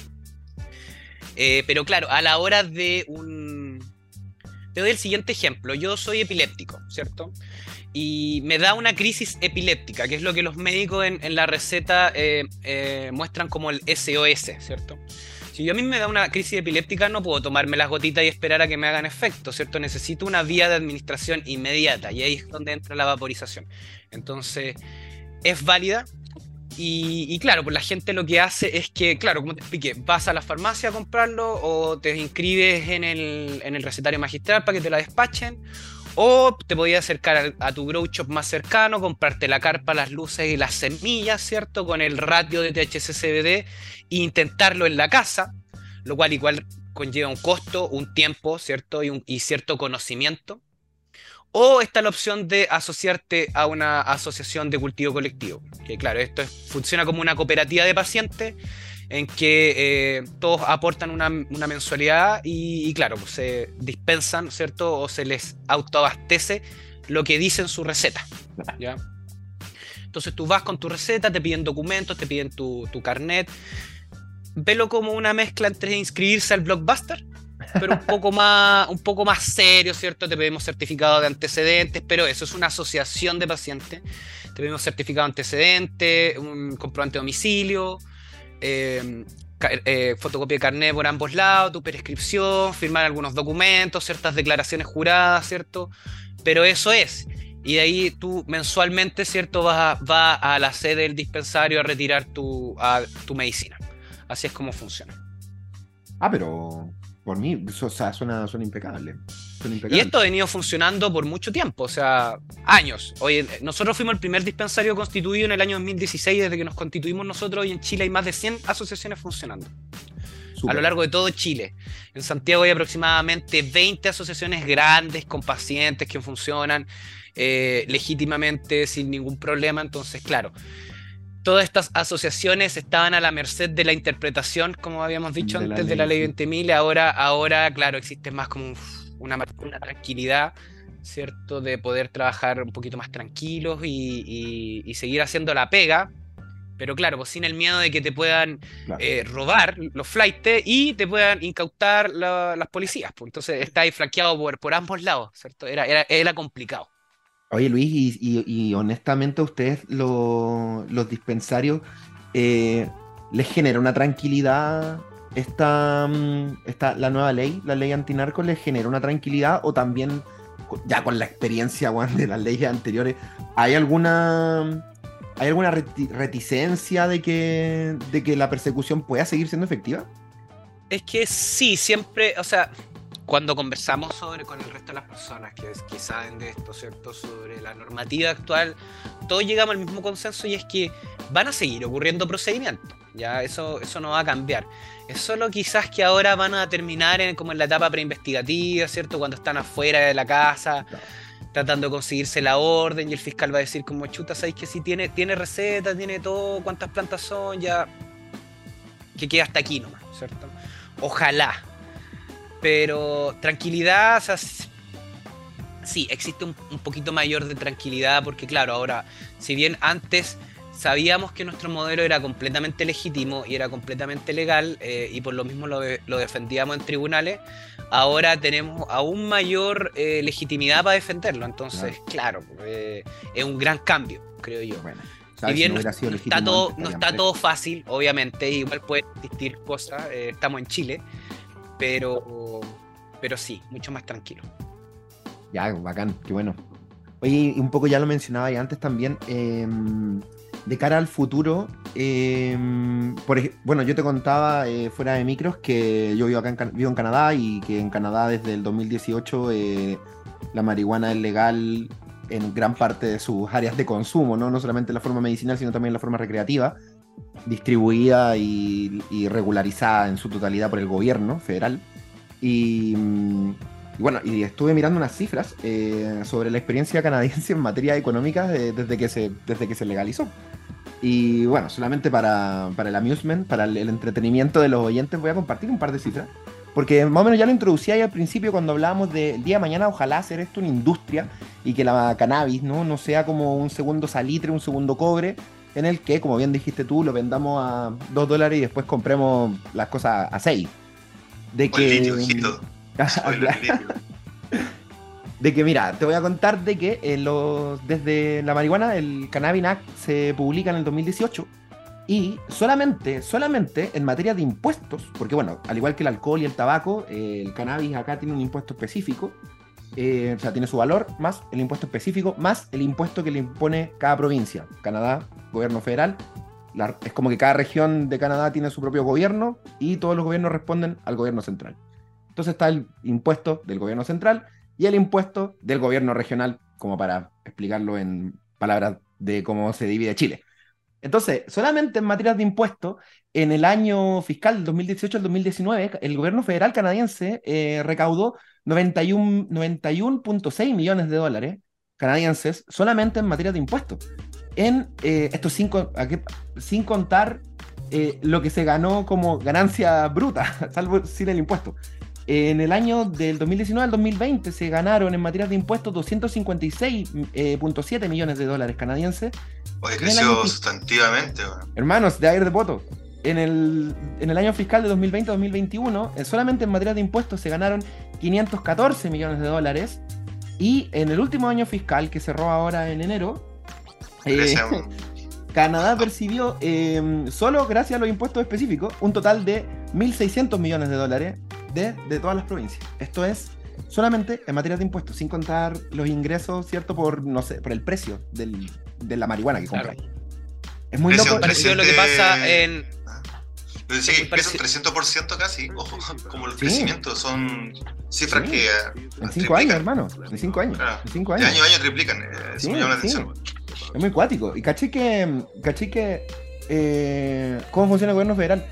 Pero claro, a la hora de un... Te doy el siguiente ejemplo. Yo soy epiléptico, ¿cierto? Y me da una crisis epiléptica, que es lo que los médicos en la receta muestran como el SOS, ¿cierto? Si yo a mí me da una crisis epiléptica, no puedo tomarme las gotitas y esperar a que me hagan efecto, ¿cierto? Necesito una vía de administración inmediata, y ahí es donde entra la vaporización. Entonces, es válida. Y claro, pues la gente lo que hace es que, claro, como te expliqué, vas a la farmacia a comprarlo o te inscribes en el recetario magistral para que te la despachen, o te podías acercar a tu grow shop más cercano, comprarte la carpa, las luces y las semillas, ¿cierto? Con el ratio de THC-CBD e intentarlo en la casa, lo cual igual conlleva un costo, un tiempo, ¿cierto? Y cierto conocimiento. O está la opción de asociarte a una asociación de cultivo colectivo. Que claro, funciona como una cooperativa de pacientes en que todos aportan una mensualidad y claro, pues se dispensan, ¿cierto? O se les autoabastece lo que dice en su receta, ¿ya? Entonces tú vas con tu receta, te piden documentos, te piden tu carnet. Velo como una mezcla entre inscribirse al Blockbuster, pero un poco más serio, ¿cierto? Te pedimos certificado de antecedentes, pero eso es una asociación de pacientes. Te pedimos certificado de antecedentes, un comprobante de domicilio, fotocopia de carnet por ambos lados, tu prescripción, firmar algunos documentos, ciertas declaraciones juradas, ¿cierto? Pero eso es. Y de ahí tú mensualmente, ¿cierto? Vas a la sede del dispensario a retirar tu medicina. Así es como funciona. Ah, pero por mí, o sea, suena impecable. Y esto ha venido funcionando por mucho tiempo, o sea, años. Hoy, nosotros fuimos el primer dispensario constituido en el año 2016, desde que nos constituimos nosotros, y en Chile hay más de 100 asociaciones funcionando. Super. A lo largo de todo Chile. En Santiago hay aproximadamente 20 asociaciones grandes con pacientes que funcionan legítimamente, sin ningún problema. Entonces, claro, todas estas asociaciones estaban a la merced de la interpretación, como habíamos dicho antes, de la ley 20.000. Ahora, claro, existe más como una tranquilidad, ¿cierto? De poder trabajar un poquito más tranquilos y seguir haciendo la pega. Pero claro, pues sin el miedo de que te puedan robar los flaites y te puedan incautar las policías. Pues. Entonces está ahí flanqueado por ambos lados, ¿cierto? Era complicado. Oye, Luis, y honestamente a ustedes los dispensarios les genera una tranquilidad la nueva ley, la ley antinarco, les genera una tranquilidad, o también ya con la experiencia, bueno, de las leyes anteriores, ¿hay alguna reticencia de que la persecución pueda seguir siendo efectiva? Es que sí, siempre, o sea, cuando conversamos con el resto de las personas que saben de esto, ¿cierto? Sobre la normativa actual, todos llegamos al mismo consenso y es que van a seguir ocurriendo procedimientos. Ya, eso no va a cambiar. Es solo quizás que ahora van a terminar como en la etapa preinvestigativa, ¿cierto? Cuando están afuera de la casa, tratando de conseguirse la orden y el fiscal va a decir como, chuta, ¿sabéis que sí tiene receta, tiene todo, cuántas plantas son? Ya, que quede hasta aquí nomás, ¿cierto? Ojalá. Pero tranquilidad, o sea, sí, existe un poquito mayor de tranquilidad porque claro, ahora, si bien antes sabíamos que nuestro modelo era completamente legítimo y era completamente legal y por lo mismo lo defendíamos en tribunales, ahora tenemos aún mayor legitimidad para defenderlo. Entonces, claro, es un gran cambio, creo yo. Bueno, si bien no está todo fácil, obviamente, igual puede existir cosas, estamos en Chile, pero sí, mucho más tranquilo. Ya, bacán, qué bueno. Oye, un poco ya lo mencionaba y antes también, de cara al futuro, bueno, yo te contaba fuera de micros que yo vivo acá vivo en Canadá y que en Canadá desde el 2018 la marihuana es legal en gran parte de sus áreas de consumo, ¿no? No solamente en la forma medicinal, sino también en la forma recreativa, distribuida y regularizada en su totalidad por el gobierno federal. Y bueno, y estuve mirando unas cifras sobre la experiencia canadiense en materia económica desde que se legalizó. Y bueno, solamente para el amusement, para el entretenimiento de los oyentes, voy a compartir un par de cifras. Porque más o menos ya lo introducí ahí al principio cuando hablábamos del día de mañana, ojalá hacer esto una industria y que la cannabis no sea como un segundo salitre, un segundo cobre, en el que, como bien dijiste tú, lo vendamos a $2 y después compremos las cosas a 6. De que... De que, mira, te voy a contar de que desde la marihuana, el Cannabis Act se publica en el 2018 y solamente en materia de impuestos, porque bueno, al igual que el alcohol y el tabaco, el cannabis acá tiene un impuesto específico, o sea, tiene su valor más el impuesto específico, más el impuesto que le impone cada provincia. Canadá, gobierno federal, es como que cada región de Canadá tiene su propio gobierno y todos los gobiernos responden al gobierno central. Entonces está el impuesto del gobierno central y el impuesto del gobierno regional, como para explicarlo en palabras de cómo se divide Chile. Entonces, solamente en materias de impuestos, en el año fiscal del 2018 al 2019, el gobierno federal canadiense recaudó 91.6 millones de dólares canadienses solamente en materia de impuestos. Esto sin contar lo que se ganó como ganancia bruta, salvo sin el impuesto. En el año del 2019 al 2020 se ganaron en materia de impuestos 256.7 millones de dólares canadienses. Oye, creció sustantivamente. Hermanos, de aire de poto. En el año fiscal de 2020-2021, solamente en materia de impuestos se ganaron 514 millones de dólares. Y en el último año fiscal, que cerró ahora en enero, Canadá percibió, solo gracias a los impuestos específicos, un total de 1.600 millones de dólares de todas las provincias. Esto es solamente en materia de impuestos, sin contar los ingresos, ¿cierto? Por, no sé, por el precio de la marihuana que compras. Claro. Es muy loco. Parecido a lo que pasa en... Pero decía que crece un 300% casi, ojo, como el crecimiento, son cifras que... En 5 años, hermano, en 5 años. Claro. En 5 años. De año a año triplican, eso me llama la atención. Es muy cuático. Y caché que ¿cómo funciona el gobierno federal?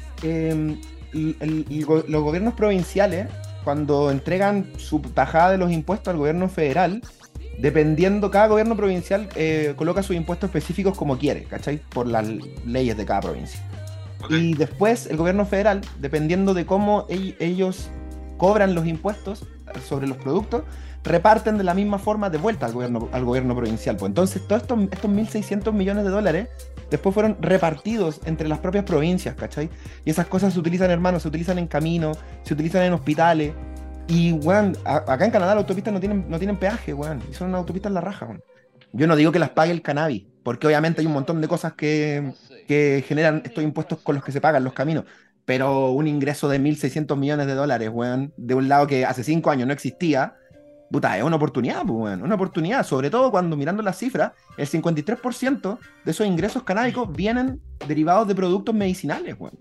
Los gobiernos provinciales, cuando entregan su tajada de los impuestos al gobierno federal, dependiendo, cada gobierno provincial coloca sus impuestos específicos como quiere, ¿cachai? Por las leyes de cada provincia. Okay. Y después el gobierno federal, dependiendo de cómo ellos cobran los impuestos sobre los productos, reparten de la misma forma de vuelta al gobierno provincial. Pues entonces todos estos 1.600 millones de dólares después fueron repartidos entre las propias provincias, ¿cachai? Y esas cosas se utilizan, hermanos, se utilizan en caminos, se utilizan en hospitales. Y, weón, acá en Canadá las autopistas no tienen peaje, weón. Y son autopistas en la raja, weón. Yo no digo que las pague el cannabis, porque obviamente hay un montón de cosas que generan estos impuestos con los que se pagan los caminos. Pero un ingreso de 1.600 millones de dólares, weón, de un lado que hace 5 años no existía, puta, es una oportunidad, pues, weón, una oportunidad. Sobre todo cuando mirando las cifras, el 53% de esos ingresos canábicos vienen derivados de productos medicinales, weón.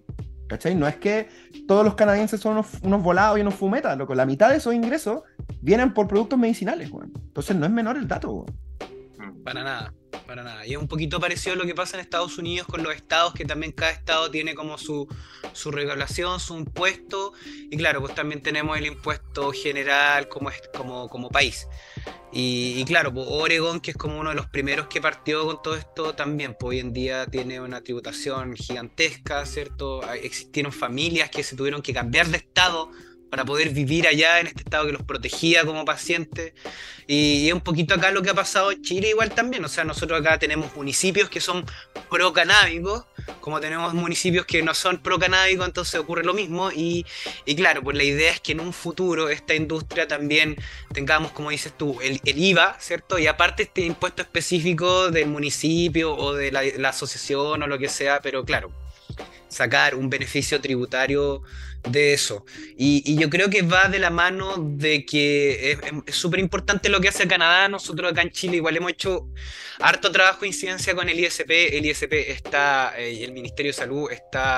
¿cachai? No es que todos los canadienses son unos volados y unos fumetas, loco. La mitad de esos ingresos vienen por productos medicinales, weón. Entonces no es menor el dato, weón. Para nada, para nada. Y es un poquito parecido a lo que pasa en Estados Unidos con los estados, que también cada estado tiene como su regulación, su impuesto. Y claro, pues también tenemos el impuesto general como país. Y claro, pues Oregon, que es como uno de los primeros que partió con todo esto, también pues hoy en día tiene una tributación gigantesca, ¿cierto? Existieron familias que se tuvieron que cambiar de estado para poder vivir allá en este estado que los protegía como pacientes. Y es un poquito acá lo que ha pasado en Chile igual también. O sea, nosotros acá tenemos municipios que son pro-canábicos, como tenemos municipios que no son pro-canábicos, entonces ocurre lo mismo. Y claro, pues la idea es que en un futuro esta industria también tengamos, como dices tú, el IVA, ¿cierto? Y aparte este impuesto específico del municipio o de la asociación o lo que sea, pero claro, sacar un beneficio tributario de eso. Y yo creo que va de la mano de que es súper importante lo que hace Canadá. Nosotros acá en Chile igual hemos hecho harto trabajo de incidencia con el ISP. El ISP está, el Ministerio de Salud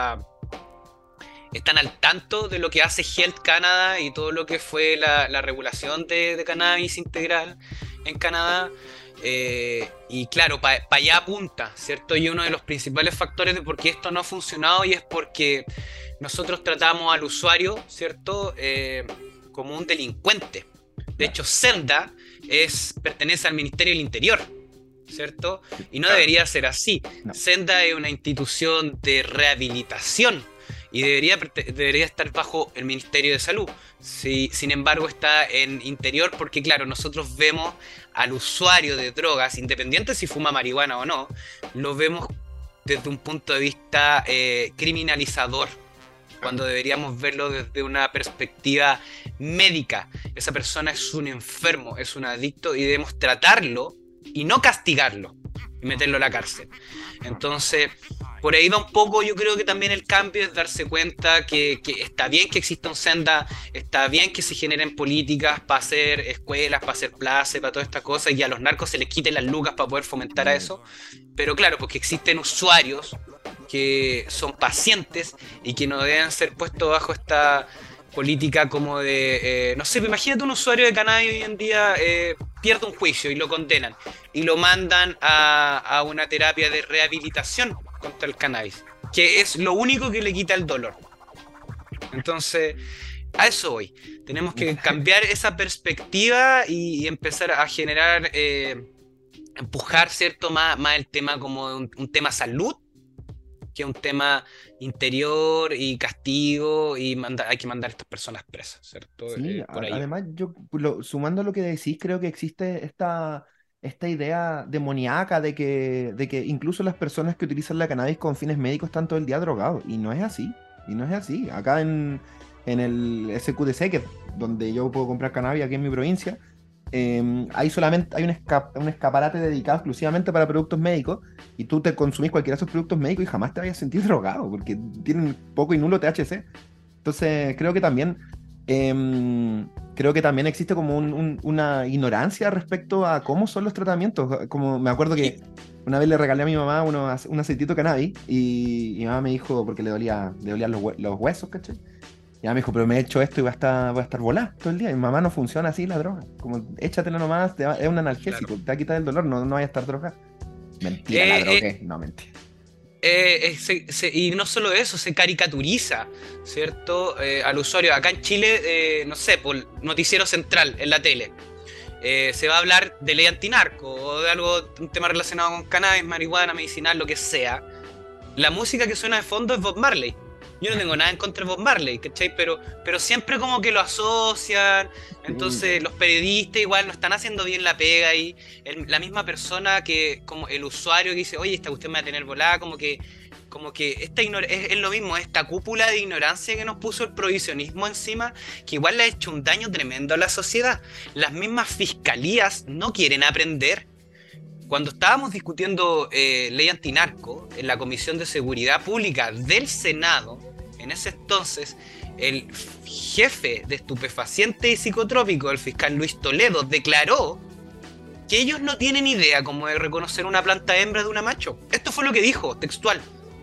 están al tanto de lo que hace Health Canada y todo lo que fue la regulación de cannabis integral en Canadá. Y claro, para allá apunta, ¿cierto? Y uno de los principales factores de por qué esto no ha funcionado y es porque nosotros tratamos al usuario, ¿cierto? Como un delincuente. De hecho, Senda pertenece al Ministerio del Interior, ¿cierto? Y no debería ser así. No. Senda es una institución de rehabilitación y debería estar bajo el Ministerio de Salud. Sí, sin embargo, está en Interior porque, claro, nosotros vemos al usuario de drogas, independiente si fuma marihuana o no, lo vemos desde un punto de vista criminalizador, cuando deberíamos verlo desde una perspectiva médica. Esa persona es un enfermo, es un adicto y debemos tratarlo y no castigarlo y meterlo a la cárcel. Entonces, por ahí va un poco, yo creo que también el cambio es darse cuenta que está bien que exista un Senda, está bien que se generen políticas para hacer escuelas, para hacer plazas, para todas estas cosas, y a los narcos se les quiten las lucas para poder fomentar a eso. Pero claro, porque existen usuarios que son pacientes y que no deben ser puestos bajo esta política como de, no sé, imagínate un usuario de cannabis hoy en día pierde un juicio y lo condenan y lo mandan a una terapia de rehabilitación contra el cannabis, que es lo único que le quita el dolor. Entonces, a eso voy. Tenemos que cambiar esa perspectiva y empezar a generar, empujar, ¿cierto? Más el tema como un tema salud, que un tema interior y castigo, y hay que mandar a estas personas presas, ¿cierto? Sí, Por ahí. además, sumando lo que decís, creo que existe esta idea demoníaca de que incluso las personas que utilizan la cannabis con fines médicos están todo el día drogados, y no es así, Acá en el SQDC, que es donde yo puedo comprar cannabis aquí en mi provincia, hay un escaparate dedicado exclusivamente para productos médicos, y tú te consumís cualquiera de esos productos médicos y jamás te vayas a sentir drogado, porque tienen poco y nulo THC. Entonces creo que también existe como una ignorancia respecto a cómo son los tratamientos. Como me acuerdo que una vez le regalé a mi mamá un aceitito de cannabis, y mi mamá me dijo, porque le dolían los huesos, ¿cachai? Y ella me dijo, pero me he hecho esto y voy a estar volada todo el día. Y mi mamá, no funciona así la droga. Como, échatela nomás, es un analgésico, claro. Te va a quitar el dolor, no vaya a estar drogada. Mentira, la drogué. No, mentira. Y no solo eso, se caricaturiza, ¿cierto? Al usuario. Acá en Chile, no sé, por Noticiero Central, en la tele, se va a hablar de ley antinarco o de un tema relacionado con cannabis, marihuana, medicinal, lo que sea. La música que suena de fondo es Bob Marley. Yo no tengo nada en contra de Bob Marley, ¿cachai? Pero siempre como que lo asocian. Entonces los periodistas igual no están haciendo bien la pega y la misma persona que, como el usuario que dice, oye, esta cuestión me va a tener volada, como que es lo mismo, esta cúpula de ignorancia que nos puso el prohibicionismo encima, que igual le ha hecho un daño tremendo a la sociedad. Las mismas fiscalías no quieren aprender. Cuando estábamos discutiendo ley antinarco en la Comisión de Seguridad Pública del Senado, en ese entonces, el jefe de estupefacientes y psicotrópicos, el fiscal Luis Toledo, declaró que ellos no tienen idea cómo de reconocer una planta hembra de una macho. Esto fue lo que dijo, textual.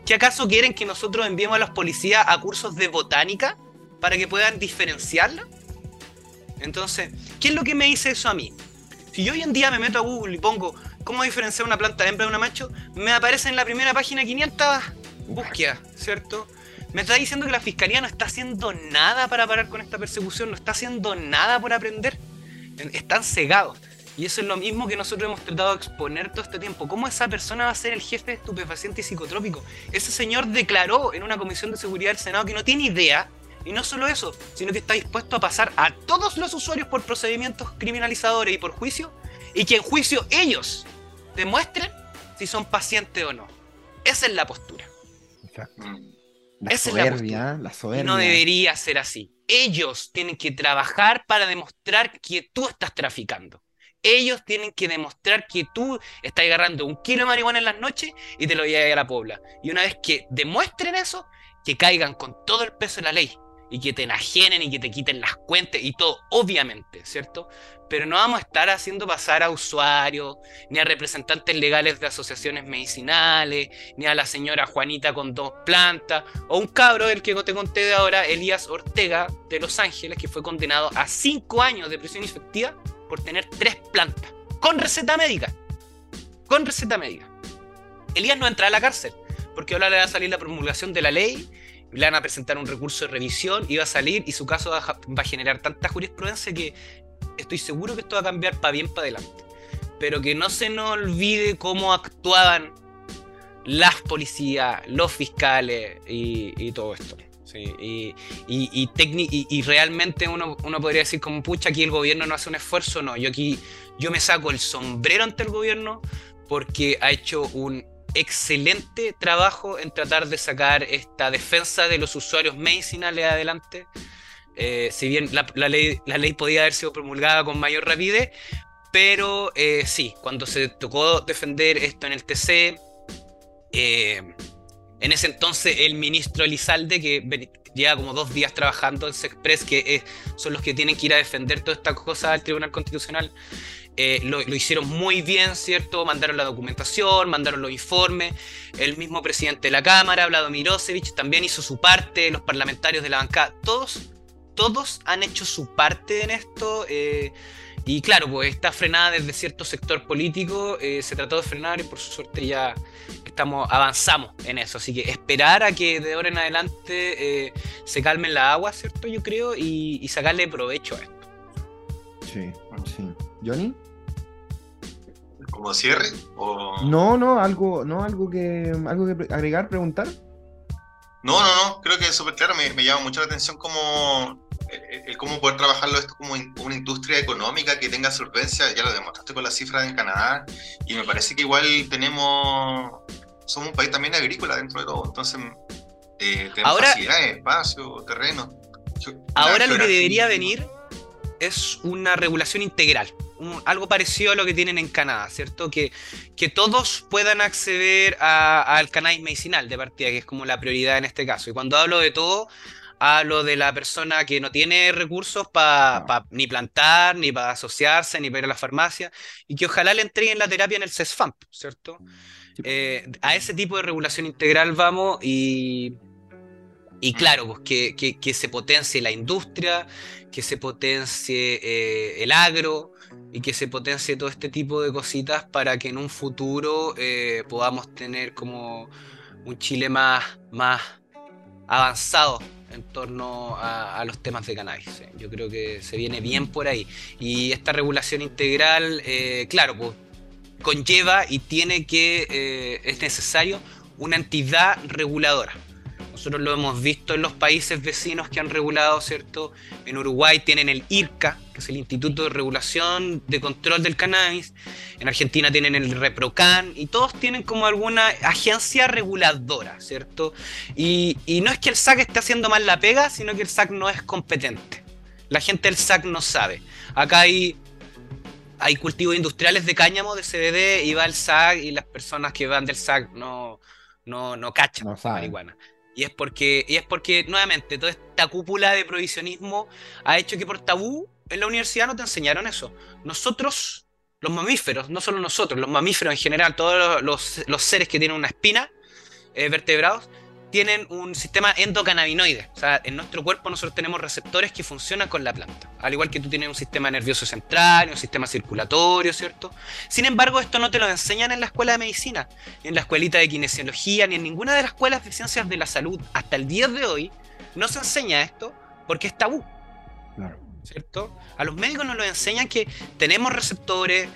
¿Qué acaso quieren que nosotros enviemos a los policías a cursos de botánica para que puedan diferenciarla? Entonces, ¿qué es lo que me dice eso a mí? Si yo hoy en día me meto a Google y pongo cómo diferenciar una planta de hembra de una macho, me aparece en la primera página 500 búsquedas, ¿cierto? Me está diciendo que la fiscalía no está haciendo nada para parar con esta persecución, no está haciendo nada por aprender. Están cegados. Y eso es lo mismo que nosotros hemos tratado de exponer todo este tiempo. ¿Cómo esa persona va a ser el jefe de estupefacientes y psicotrópicos? Ese señor declaró en una comisión de seguridad del Senado que no tiene idea. Y no solo eso, sino que está dispuesto a pasar a todos los usuarios por procedimientos criminalizadores y por juicio. Y que en juicio ellos demuestren si son pacientes o no. Esa es la postura. Exacto. Mm. Esa es la postura. La Y soberbia. no debería ser así. Ellos tienen que trabajar para demostrar que tú estás traficando. Ellos tienen que demostrar que tú estás agarrando 1 kilo de marihuana en las noches y te lo llevas a la pobla. Y una vez que demuestren eso, que caigan con todo el peso de la ley y que te enajenen y que te quiten las cuentas y todo, obviamente, ¿cierto? Pero no vamos a estar haciendo pasar a usuarios, ni a representantes legales de asociaciones medicinales, ni a la señora Juanita con 2 plantas, o un cabro del que te conté de ahora, Elías Ortega, de Los Ángeles, que fue condenado a 5 años de prisión efectiva por tener 3 plantas, con receta médica. Con receta médica. Elías no entra a la cárcel, porque ahora le va a salir la promulgación de la ley, le van a presentar un recurso de revisión, y va a salir, y su caso va a generar tanta jurisprudencia que estoy seguro que esto va a cambiar para bien para adelante. Pero que no se nos olvide cómo actuaban las policías, los fiscales y todo esto. Sí, y realmente uno podría decir como, pucha, aquí el gobierno no hace un esfuerzo. No, yo me saco el sombrero ante el gobierno porque ha hecho un excelente trabajo en tratar de sacar esta defensa de los usuarios medicinales adelante. Si bien la ley podía haber sido promulgada con mayor rapidez, pero sí, cuando se tocó defender esto en el TC, en ese entonces el ministro Elizalde, que lleva como 2 días trabajando en Sexpress, que son los que tienen que ir a defender todas estas cosas al Tribunal Constitucional, lo hicieron muy bien, ¿cierto? Mandaron la documentación, mandaron los informes. El mismo presidente de la Cámara, Vlado Mirosevich, también hizo su parte. Los parlamentarios de la bancada, todos han hecho su parte en esto. Y claro, pues está frenada desde cierto sector político. Se trató de frenar y por su suerte ya avanzamos en eso. Así que esperar a que de ahora en adelante se calmen las aguas, ¿cierto? Yo creo, y sacarle provecho a esto. Sí. ¿Johnny? ¿Como cierre? ¿O... No, algo que agregar, preguntar. No, creo que es súper claro. Me llama mucho la atención el cómo poder trabajarlo esto como una industria económica que tenga solvencia. Ya lo demostraste con las cifras en Canadá, y me parece que igual somos un país también agrícola dentro de todo, entonces tenemos facilidades, espacio, terreno. Ahora lo que debería venir es una regulación integral, algo parecido a lo que tienen en Canadá, ¿cierto? Que todos puedan acceder al cannabis medicinal de partida, que es como la prioridad en este caso. Y cuando hablo de todo, hablo de la persona que no tiene recursos para ni plantar, ni para asociarse, ni para ir a la farmacia, y que ojalá le entreguen la terapia en el CESFAM, ¿cierto? A ese tipo de regulación integral vamos, y claro, pues que se potencie la industria, que se potencie el agro, y que se potencie todo este tipo de cositas para que en un futuro podamos tener como un Chile más avanzado en torno a los temas de cannabis. Yo creo que se viene bien por ahí. Y esta regulación integral, claro, pues conlleva y es necesario una entidad reguladora. Nosotros lo hemos visto en los países vecinos que han regulado, ¿cierto? En Uruguay tienen el IRCA, que es el Instituto de Regulación de Control del Cannabis. En Argentina tienen el ReproCan, y todos tienen como alguna agencia reguladora, ¿cierto? Y no es que el SAC esté haciendo mal la pega, sino que el SAC no es competente. La gente del SAC no sabe. Acá hay cultivos industriales de cáñamo, de CBD, y va el SAC, y las personas que van del SAC no cachan No saben. marihuana. Y es porque nuevamente toda esta cúpula de prohibicionismo ha hecho que por tabú en la universidad no te enseñaron eso. Nosotros, los mamíferos, no solo nosotros, los mamíferos en general, todos los seres que tienen una espina, vertebrados tienen un sistema endocannabinoide. O sea, en nuestro cuerpo nosotros tenemos receptores que funcionan con la planta. Al igual que tú tienes un sistema nervioso central, un sistema circulatorio, ¿cierto? Sin embargo, esto no te lo enseñan en la escuela de medicina, ni en la escuelita de kinesiología, ni en ninguna de las escuelas de ciencias de la salud. Hasta el día de hoy no se enseña esto porque es tabú. Claro. ¿Cierto? A los médicos nos lo enseñan que tenemos receptores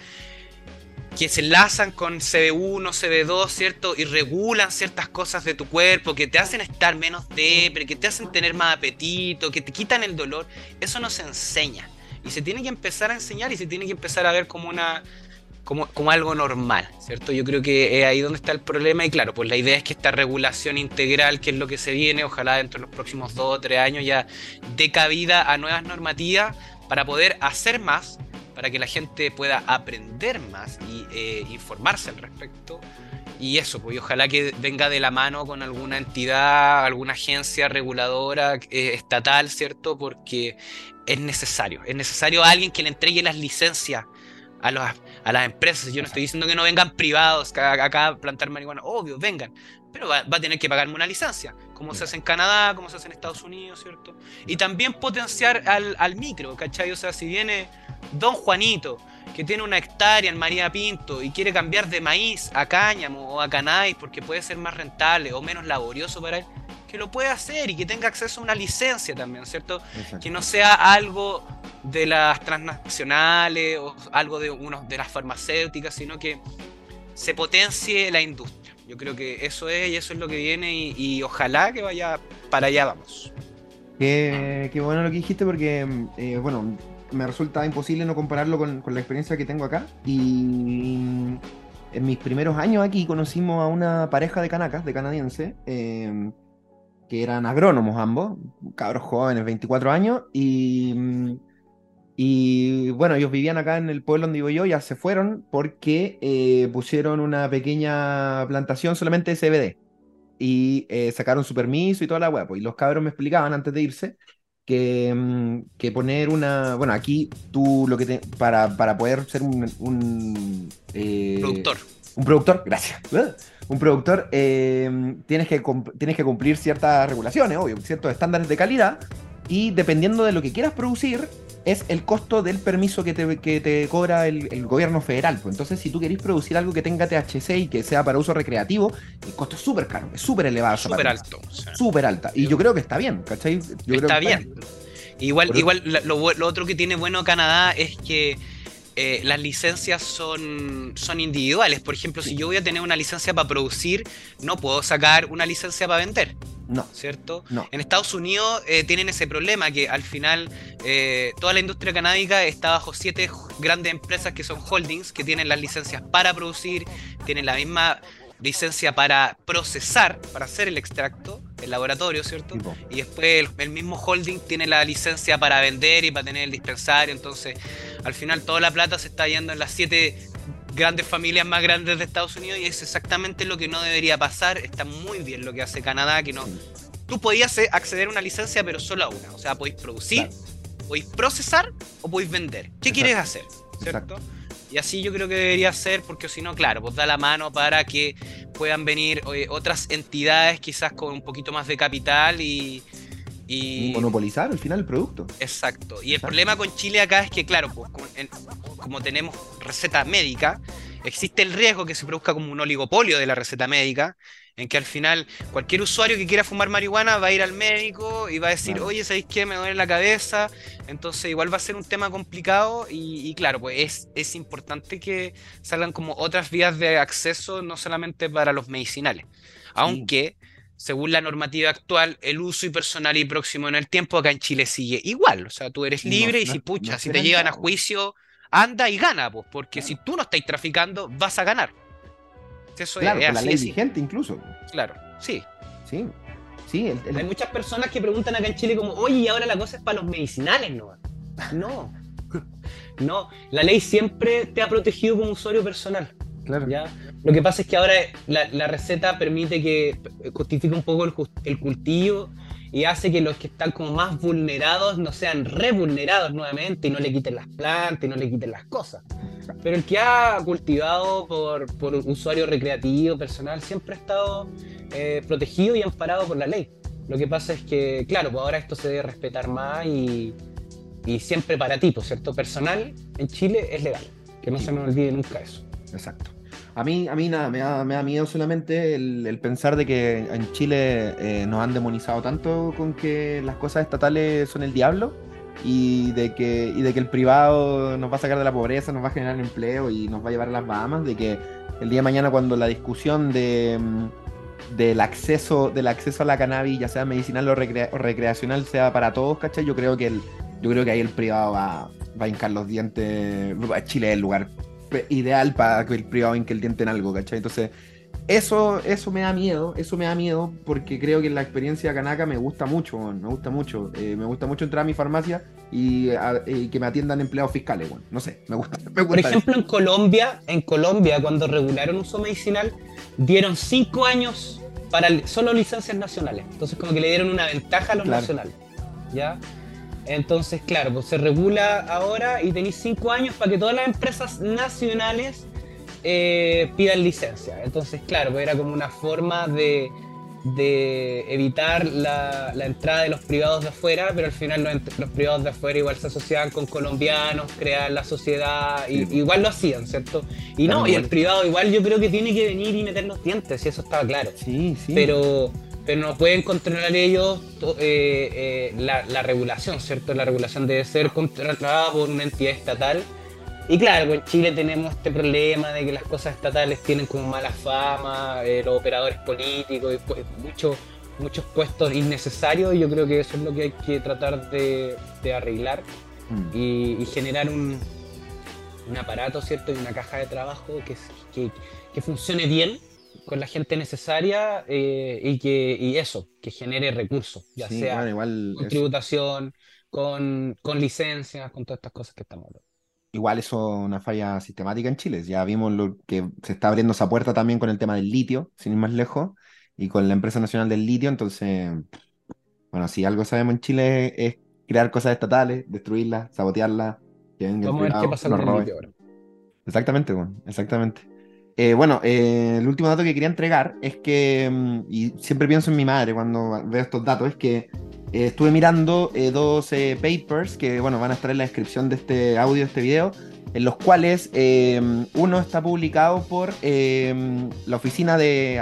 que se enlazan con CB1, CB2, ¿cierto? Y regulan ciertas cosas de tu cuerpo, que te hacen estar menos depre, que te hacen tener más apetito, que te quitan el dolor. Eso no se enseña. Y se tiene que empezar a enseñar y se tiene que empezar a ver como algo normal, ¿cierto? Yo creo que es ahí donde está el problema. Y claro, pues la idea es que esta regulación integral, que es lo que se viene, ojalá dentro de los próximos 2 o 3 años ya dé cabida a nuevas normativas para poder hacer más, para que la gente pueda aprender más y informarse al respecto. Y eso, pues, y ojalá que venga de la mano con alguna entidad, alguna agencia reguladora estatal, ¿cierto? Porque es necesario alguien que le entregue las licencias a las empresas. Yo no estoy diciendo que no vengan privados acá a plantar marihuana, obvio, vengan, pero va a tener que pagarme una licencia, como se hace en Canadá, como se hace en Estados Unidos, ¿cierto? Y también potenciar al micro, ¿cachai? O sea, si viene Don Juanito, que tiene 1 hectárea en María Pinto y quiere cambiar de maíz a cáñamo o a cannabis porque puede ser más rentable o menos laborioso para él, que lo pueda hacer y que tenga acceso a una licencia también, ¿cierto? Exacto. Que no sea algo de las transnacionales o algo de las farmacéuticas, sino que se potencie la industria. Yo creo que eso es lo que viene y ojalá que vaya para allá vamos. Qué bueno lo que dijiste porque, bueno, me resulta imposible no compararlo con la experiencia que tengo acá. Y en mis primeros años aquí conocimos a una pareja de canacas, de canadienses, que eran agrónomos ambos, cabros jóvenes, 24 años, y bueno, ellos vivían acá en el pueblo donde vivo yo, ya se fueron porque pusieron una pequeña plantación solamente de CBD, y sacaron su permiso y toda la hueá, pues, y los cabros me explicaban antes de irse que poner bueno, aquí tú para poder ser un productor. Un productor, gracias. Un productor, tienes que cumplir ciertas regulaciones, obvio, ciertos estándares de calidad, y dependiendo de lo que quieras producir, es el costo del permiso que te cobra el gobierno federal. Pues entonces, si tú querés producir algo que tenga THC y que sea para uso recreativo, el costo es súper caro, es súper elevado. Súper alto. O sea, súper alta. Y yo creo que está bien, ¿cachai? Está bien. Igual lo otro que tiene bueno Canadá es que las licencias son individuales. Por ejemplo, si yo voy a tener una licencia para producir, no puedo sacar una licencia para vender. No. ¿Cierto? No. En Estados Unidos tienen ese problema que al final toda la industria canábica está bajo 7 grandes empresas que son holdings, que tienen las licencias para producir, tienen la misma licencia para procesar, para hacer el extracto, el laboratorio, ¿cierto? Tipo. Y después el mismo holding tiene la licencia para vender y para tener el dispensario. Entonces, al final toda la plata se está yendo en las 7 grandes familias más grandes de Estados Unidos, y es exactamente lo que no debería pasar. Está muy bien lo que hace Canadá, que no. Tú podías acceder a una licencia, pero solo a una. O sea, podéis producir, podéis procesar o podéis vender. ¿Qué quieres hacer? ¿Cierto? Y así yo creo que debería ser, porque si no, claro, pues da la mano para que puedan venir otras entidades quizás con un poquito más de capital y monopolizar al final el producto. Exacto. Y el problema con Chile acá es que, claro, pues como tenemos receta médica, existe el riesgo que se produzca como un oligopolio de la receta médica, en que al final cualquier usuario que quiera fumar marihuana va a ir al médico y va a decir, claro, oye, ¿sabéis qué? Me duele la cabeza. Entonces igual va a ser un tema complicado y claro, pues es importante que salgan como otras vías de acceso, no solamente para los medicinales. Aunque, según la normativa actual, el uso y personal y próximo en el tiempo acá en Chile sigue igual. O sea, tú eres libre y si te llevan a juicio, anda y gana, pues, porque si tú no estás traficando, vas a ganar. Eso claro, es la ley vigente incluso. Claro, sí. Sí. Hay muchas personas que preguntan acá en Chile como, oye, y ahora la cosa es para los medicinales, ¿no? No, la ley siempre te ha protegido como usuario personal. Claro. ¿Ya? Lo que pasa es que ahora la receta permite que justifique un poco el cultivo y hace que los que están como más vulnerados no sean revulnerados nuevamente y no le quiten las plantas y no le quiten las cosas. Pero el que ha cultivado por usuario recreativo, personal, siempre ha estado protegido y amparado por la ley. Lo que pasa es que, claro, pues ahora esto se debe respetar más y siempre para ti, pues, ¿cierto? Personal en Chile es legal, que no se nos olvide nunca eso. Exacto. A mí nada, me da miedo solamente el pensar de que en Chile nos han demonizado tanto con que las cosas estatales son el diablo y de que el privado nos va a sacar de la pobreza, nos va a generar empleo y nos va a llevar a las Bahamas, de que el día de mañana cuando la discusión del acceso a la cannabis, ya sea medicinal o recreacional, sea para todos, ¿cachai? Yo creo que ahí el privado va a hincar los dientes. Chile es el lugar ideal para que el privado hinque el diente en algo, ¿cachai? Entonces, eso me da miedo, porque creo que la experiencia canaca me gusta mucho, me gusta mucho entrar a mi farmacia y que me atiendan empleados fiscales, bueno, no sé, me gusta Por ejemplo, eso. en Colombia, cuando regularon uso medicinal, dieron 5 años para solo licencias nacionales. Entonces, como que le dieron una ventaja a los nacionales, ¿ya? Entonces, claro, pues se regula ahora y tenéis 5 años para que todas las empresas nacionales pidan licencia. Entonces, claro, pues era como una forma de evitar la entrada de los privados de afuera, pero al final los privados de afuera igual se asociaban con colombianos, crear la sociedad, Sí, igual lo hacían, ¿cierto? Y claro, no, y el privado igual yo creo que tiene que venir y meter los dientes, y eso estaba claro. Sí. Pero no pueden controlar ellos la regulación, ¿cierto? La regulación debe ser controlada por una entidad estatal. Y claro, pues en Chile tenemos este problema de que las cosas estatales tienen como mala fama, los operadores políticos, y pues, muchos puestos innecesarios, y yo creo que eso es lo que hay que tratar de arreglar y generar un aparato, ¿cierto? Y una caja de trabajo que funcione bien, con la gente necesaria y eso, que genere recursos, ya Sí, sea bueno, igual con tributación, con licencias, con todas estas cosas que estamos hablando. Igual eso es una falla sistemática en Chile. Ya vimos lo que se está abriendo esa puerta también con el tema del litio, sin ir más lejos, y con la empresa nacional del litio. Entonces, bueno, si algo sabemos en Chile es crear cosas estatales, destruirlas, sabotearlas, que venga el Vamos a ver qué privado, pasa nos con el robe. litio ahora. Exactamente, bueno, exactamente. Bueno, el último dato que quería entregar es que, y siempre pienso en mi madre cuando veo estos datos, es que estuve mirando dos papers que, bueno, van a estar en la descripción de este audio, de este video, en los cuales uno está publicado por la oficina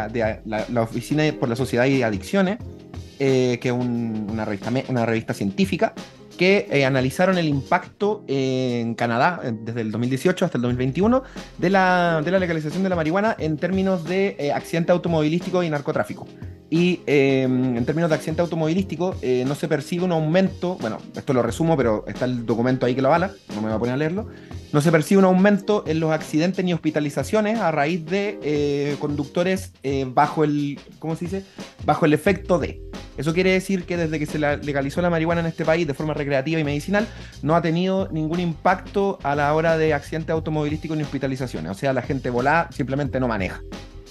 la Oficina por la Sociedad y Adicciones, que es una revista científica, que analizaron el impacto en Canadá desde el 2018 hasta el 2021 de la legalización de la marihuana en términos de accidente automovilístico y narcotráfico. Y en términos de accidente automovilístico no se percibe un aumento, bueno, esto lo resumo, pero está el documento ahí que lo avala, no me voy a poner a leerlo. No se percibe un aumento en los accidentes ni hospitalizaciones a raíz de conductores bajo el, ¿cómo se dice? Bajo el efecto de. Eso quiere decir que desde que se legalizó la marihuana en este país de forma recreativa y medicinal, no ha tenido ningún impacto a la hora de accidentes automovilísticos ni hospitalizaciones. O sea, la gente volada simplemente no maneja.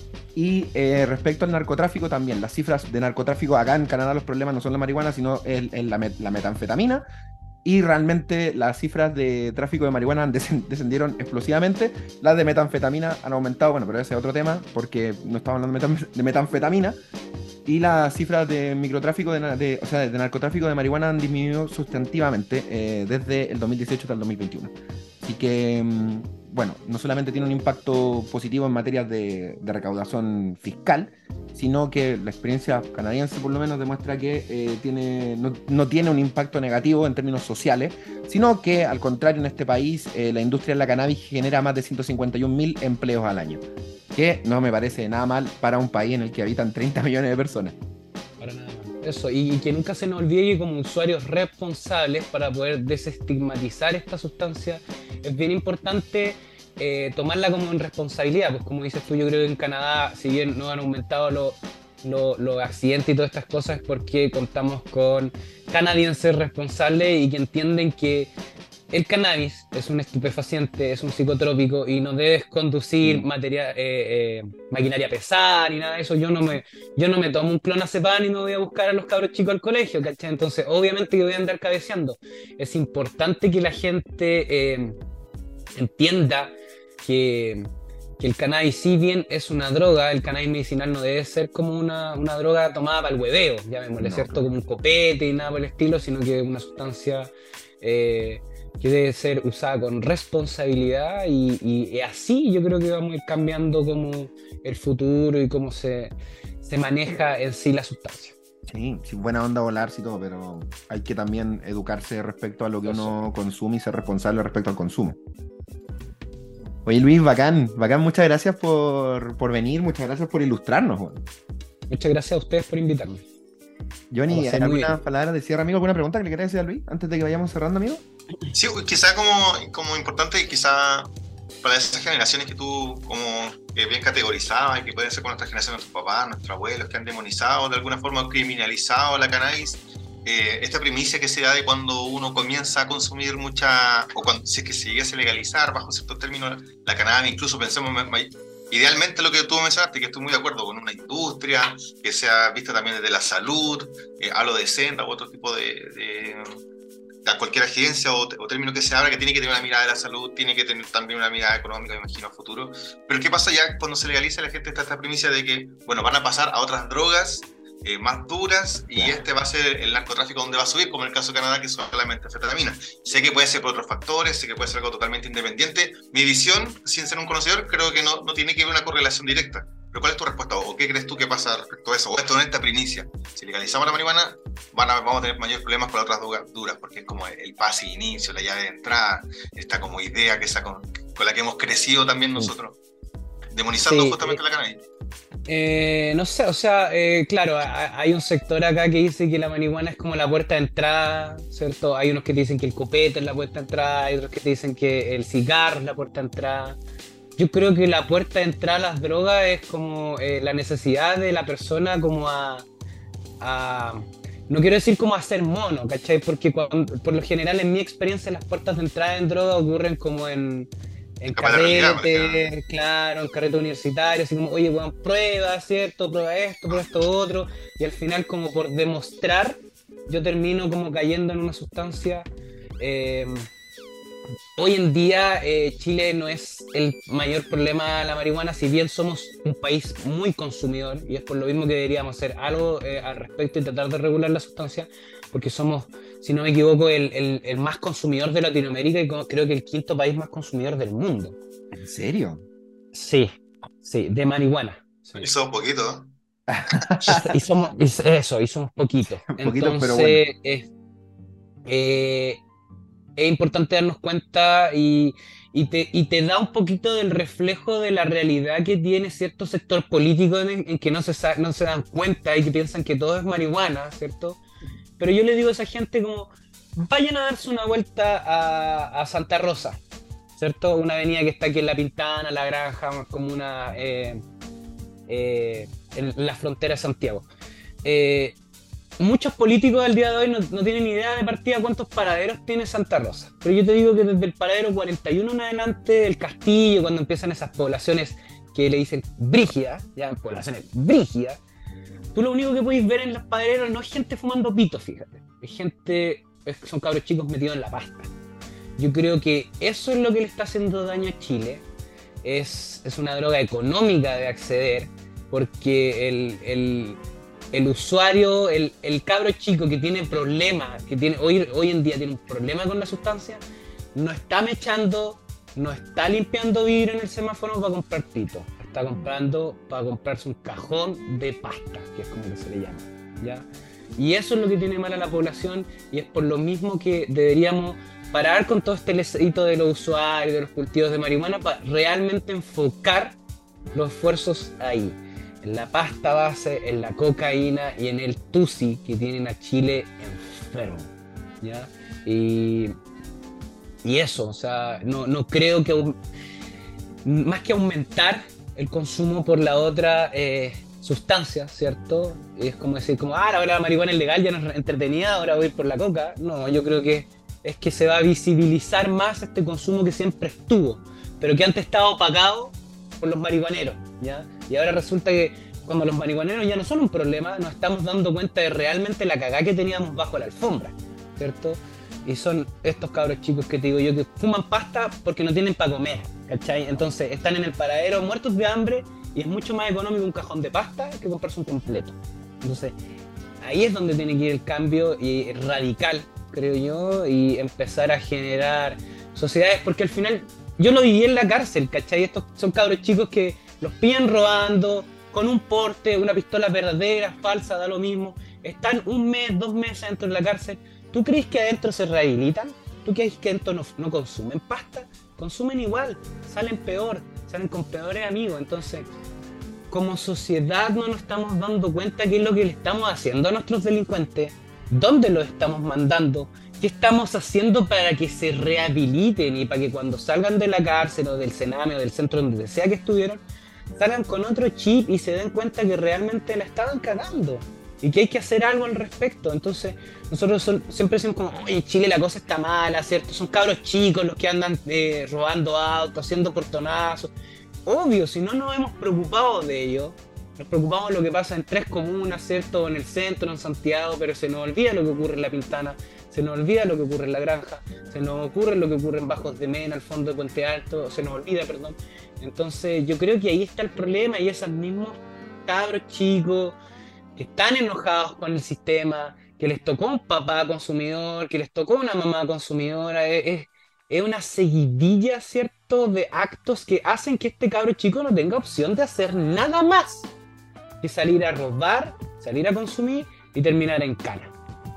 Y respecto al narcotráfico también, las cifras de narcotráfico acá en Canadá, los problemas no son la marihuana, sino la metanfetamina. Y realmente las cifras de tráfico de marihuana descendieron explosivamente. Las de metanfetamina han aumentado, bueno, pero ese es otro tema, porque no estamos hablando de metanfetamina. Y las cifras de microtráfico, o sea, de narcotráfico de marihuana han disminuido sustantivamente desde el 2018 hasta el 2021. Así que, bueno, no solamente tiene un impacto positivo en materia de recaudación fiscal, sino que la experiencia canadiense por lo menos demuestra que no tiene un impacto negativo en términos sociales, sino que al contrario en este país la industria de la cannabis genera más de 151.000 empleos al año, que no me parece nada mal para un país en el que habitan 30 millones de personas. Para nada más. Eso, y que nunca se nos olvide que como usuarios responsables para poder desestigmatizar esta sustancia es bien importante tomarla como en responsabilidad. Pues como dices tú, yo creo que en Canadá, si bien no han aumentado los accidentes y todas estas cosas, es porque contamos con canadienses responsables y que entienden que el cannabis es un estupefaciente, es un psicotrópico y no debes conducir maquinaria pesada ni nada de eso. Yo no me tomo un clonazepam y no voy a buscar a los cabros chicos al colegio, ¿cachai? Entonces, obviamente que voy a andar cabeceando. Es importante que la gente entienda que que el cannabis, si bien es una droga, el cannabis medicinal no debe ser como una droga tomada para el hueveo, llamémosle, No. ¿cierto? Como un copete y nada por el estilo, sino que es una sustancia que debe ser usada con responsabilidad y así yo creo que vamos a ir cambiando como el futuro y cómo se maneja en sí la sustancia. Sí, sí, buena onda volar, sí, todo, pero hay que también educarse respecto a lo que uno consume y ser responsable respecto al consumo. Oye, Luis, bacán, bacán, muchas gracias por venir, muchas gracias por ilustrarnos, weón. Muchas gracias a ustedes por invitarme. Johnny, Lo pasé muy ¿algunas bien. palabras de cierre, amigo? ¿Alguna pregunta que le quieras decir a Luis antes de que vayamos cerrando, amigo? Sí, quizá como importante, quizá para esas generaciones que tú como que bien categorizabas y que pueden ser con nuestra generación, nuestros papás, nuestros abuelos, que han demonizado, de alguna forma criminalizado la cannabis, esta primicia que se da de cuando uno comienza a consumir mucha, o cuando si es que se llegase a legalizar bajo ciertos términos la cannabis, incluso pensemos idealmente lo que tú mencionaste, que estoy muy de acuerdo con una industria que sea vista también desde la salud, hablo de Senda u otro tipo de cualquier agencia o término que se abra, que tiene que tener una mirada de la salud, tiene que tener también una mirada económica, me imagino, a futuro. Pero ¿qué pasa ya cuando se legaliza? La gente está esta primicia de que, bueno, van a pasar a otras drogas más duras y este va a ser el narcotráfico donde va a subir, como en el caso de Canadá, que son solamente anfetamina. Sé que puede ser por otros factores, sé que puede ser algo totalmente independiente. Mi visión, sin ser un conocedor, creo que no tiene que haber una correlación directa. Pero ¿cuál es tu respuesta? ¿O qué crees tú que pasa respecto a eso? ¿O esto no es esta primicia? Si legalizamos la marihuana, vamos a tener mayores problemas con las otras drogas duras, porque es como el pase de inicio, la llave de entrada, esta como idea que con la que hemos crecido también nosotros, demonizando Sí, justamente la cannabis. no sé, o sea, claro, hay un sector acá que dice que la marihuana es como la puerta de entrada, ¿cierto? Hay unos que te dicen que el copete es la puerta de entrada, hay otros que te dicen que el cigarro es la puerta de entrada. Yo creo que la puerta de entrada a las drogas es como la necesidad de la persona como no quiero decir como a ser mono, ¿cachai? Porque por lo general en mi experiencia las puertas de entrada en droga ocurren como en Capaz de realidad, carrete, claro, en carrete universitario, así como, oye, bueno, prueba, ¿cierto? Prueba esto otro, y al final como por demostrar, yo termino como cayendo en una sustancia. Hoy en día Chile no es el mayor problema de la marihuana, si bien somos un país muy consumidor, y es por lo mismo que deberíamos hacer algo al respecto y tratar de regular la sustancia, porque somos, si no me equivoco, el más consumidor de Latinoamérica y creo que el quinto país más consumidor del mundo. ¿En serio? Sí, sí, de marihuana. Sí. Eso un poquito, ¿no? Y somos poquitos. Poquitos, pero bueno. Entonces, es importante darnos cuenta y te da un poquito del reflejo de la realidad que tiene cierto sector político en que no se dan cuenta y que piensan que todo es marihuana, ¿cierto? Pero yo le digo a esa gente como, vayan a darse una vuelta a Santa Rosa, ¿cierto? Una avenida que está aquí en La Pintana, La Granja, como en la frontera de Santiago. Muchos políticos al día de hoy no tienen idea de partida cuántos paraderos tiene Santa Rosa. Pero yo te digo que desde el paradero 41 en adelante, el Castillo, cuando empiezan esas poblaciones que le dicen brígidas, ya poblaciones brígidas, tú lo único que podéis ver en los padaderos no es gente fumando pito, fíjate. Son cabros chicos metidos en la pasta. Yo creo que eso es lo que le está haciendo daño a Chile. Es una droga económica de acceder, porque el usuario, el cabro chico que tiene problemas, hoy en día tiene un problema con la sustancia, no está mechando, no está limpiando vidrio en el semáforo para comprar pito, está comprando para comprarse un cajón de pasta, que es como que se le llama, ¿ya? Y eso es lo que tiene mal a la población, y es por lo mismo que deberíamos parar con todo este leseíto de los usuarios, de los cultivos de marihuana, para realmente enfocar los esfuerzos ahí, en la pasta base, en la cocaína y en el tusi que tienen a Chile enfermo, ¿ya? Y eso, o sea, no creo que más que aumentar el consumo por la otra sustancia, ¿cierto? Es como decir, ahora la marihuana es legal, ya no es entretenida, ahora voy a ir por la coca. No, yo creo que es que se va a visibilizar más este consumo que siempre estuvo, pero que antes estaba opacado por los marihuaneros, ¿ya? Y ahora resulta que cuando los marihuaneros ya no son un problema, nos estamos dando cuenta de realmente la cagada que teníamos bajo la alfombra, ¿cierto? Y son estos cabros chicos que te digo yo que fuman pasta porque no tienen para comer, ¿cachai? Entonces están en el paradero muertos de hambre y es mucho más económico un cajón de pasta que comprarse un completo. Entonces ahí es donde tiene que ir el cambio y radical, creo yo, y empezar a generar sociedades, porque al final yo lo viví en la cárcel, ¿cachai? Estos son cabros chicos que los pillan robando, con un porte, una pistola verdadera, falsa, da lo mismo, están 1 mes, 2 meses dentro de la cárcel. ¿Tú crees que adentro se rehabilitan? ¿Tú crees que adentro no consumen pasta? Consumen igual, salen peor, salen con peores amigos. Entonces, como sociedad no nos estamos dando cuenta qué es lo que le estamos haciendo a nuestros delincuentes, dónde los estamos mandando, qué estamos haciendo para que se rehabiliten y para que cuando salgan de la cárcel o del Sename o del centro donde sea que estuvieron, salgan con otro chip y se den cuenta que realmente la estaban cagando y que hay que hacer algo al respecto. Entonces nosotros siempre decimos como, oye, en Chile la cosa está mala, ¿cierto? Son cabros chicos los que andan robando autos, haciendo portonazos. Obvio, si no nos hemos preocupado de ello, nos preocupamos de lo que pasa en 3 comunas, ¿cierto? En el centro, en Santiago, pero se nos olvida lo que ocurre en La Pintana, se nos olvida lo que ocurre en La Granja, se nos ocurre lo que ocurre en Bajos de Mena, al fondo de Puente Alto, se nos olvida, perdón. Entonces yo creo que ahí está el problema y esos mismos cabros chicos que están enojados con el sistema, que les tocó un papá consumidor, que les tocó una mamá consumidora, es una seguidilla, ¿cierto?, de actos que hacen que este cabro chico no tenga opción de hacer nada más que salir a robar, salir a consumir y terminar en cana.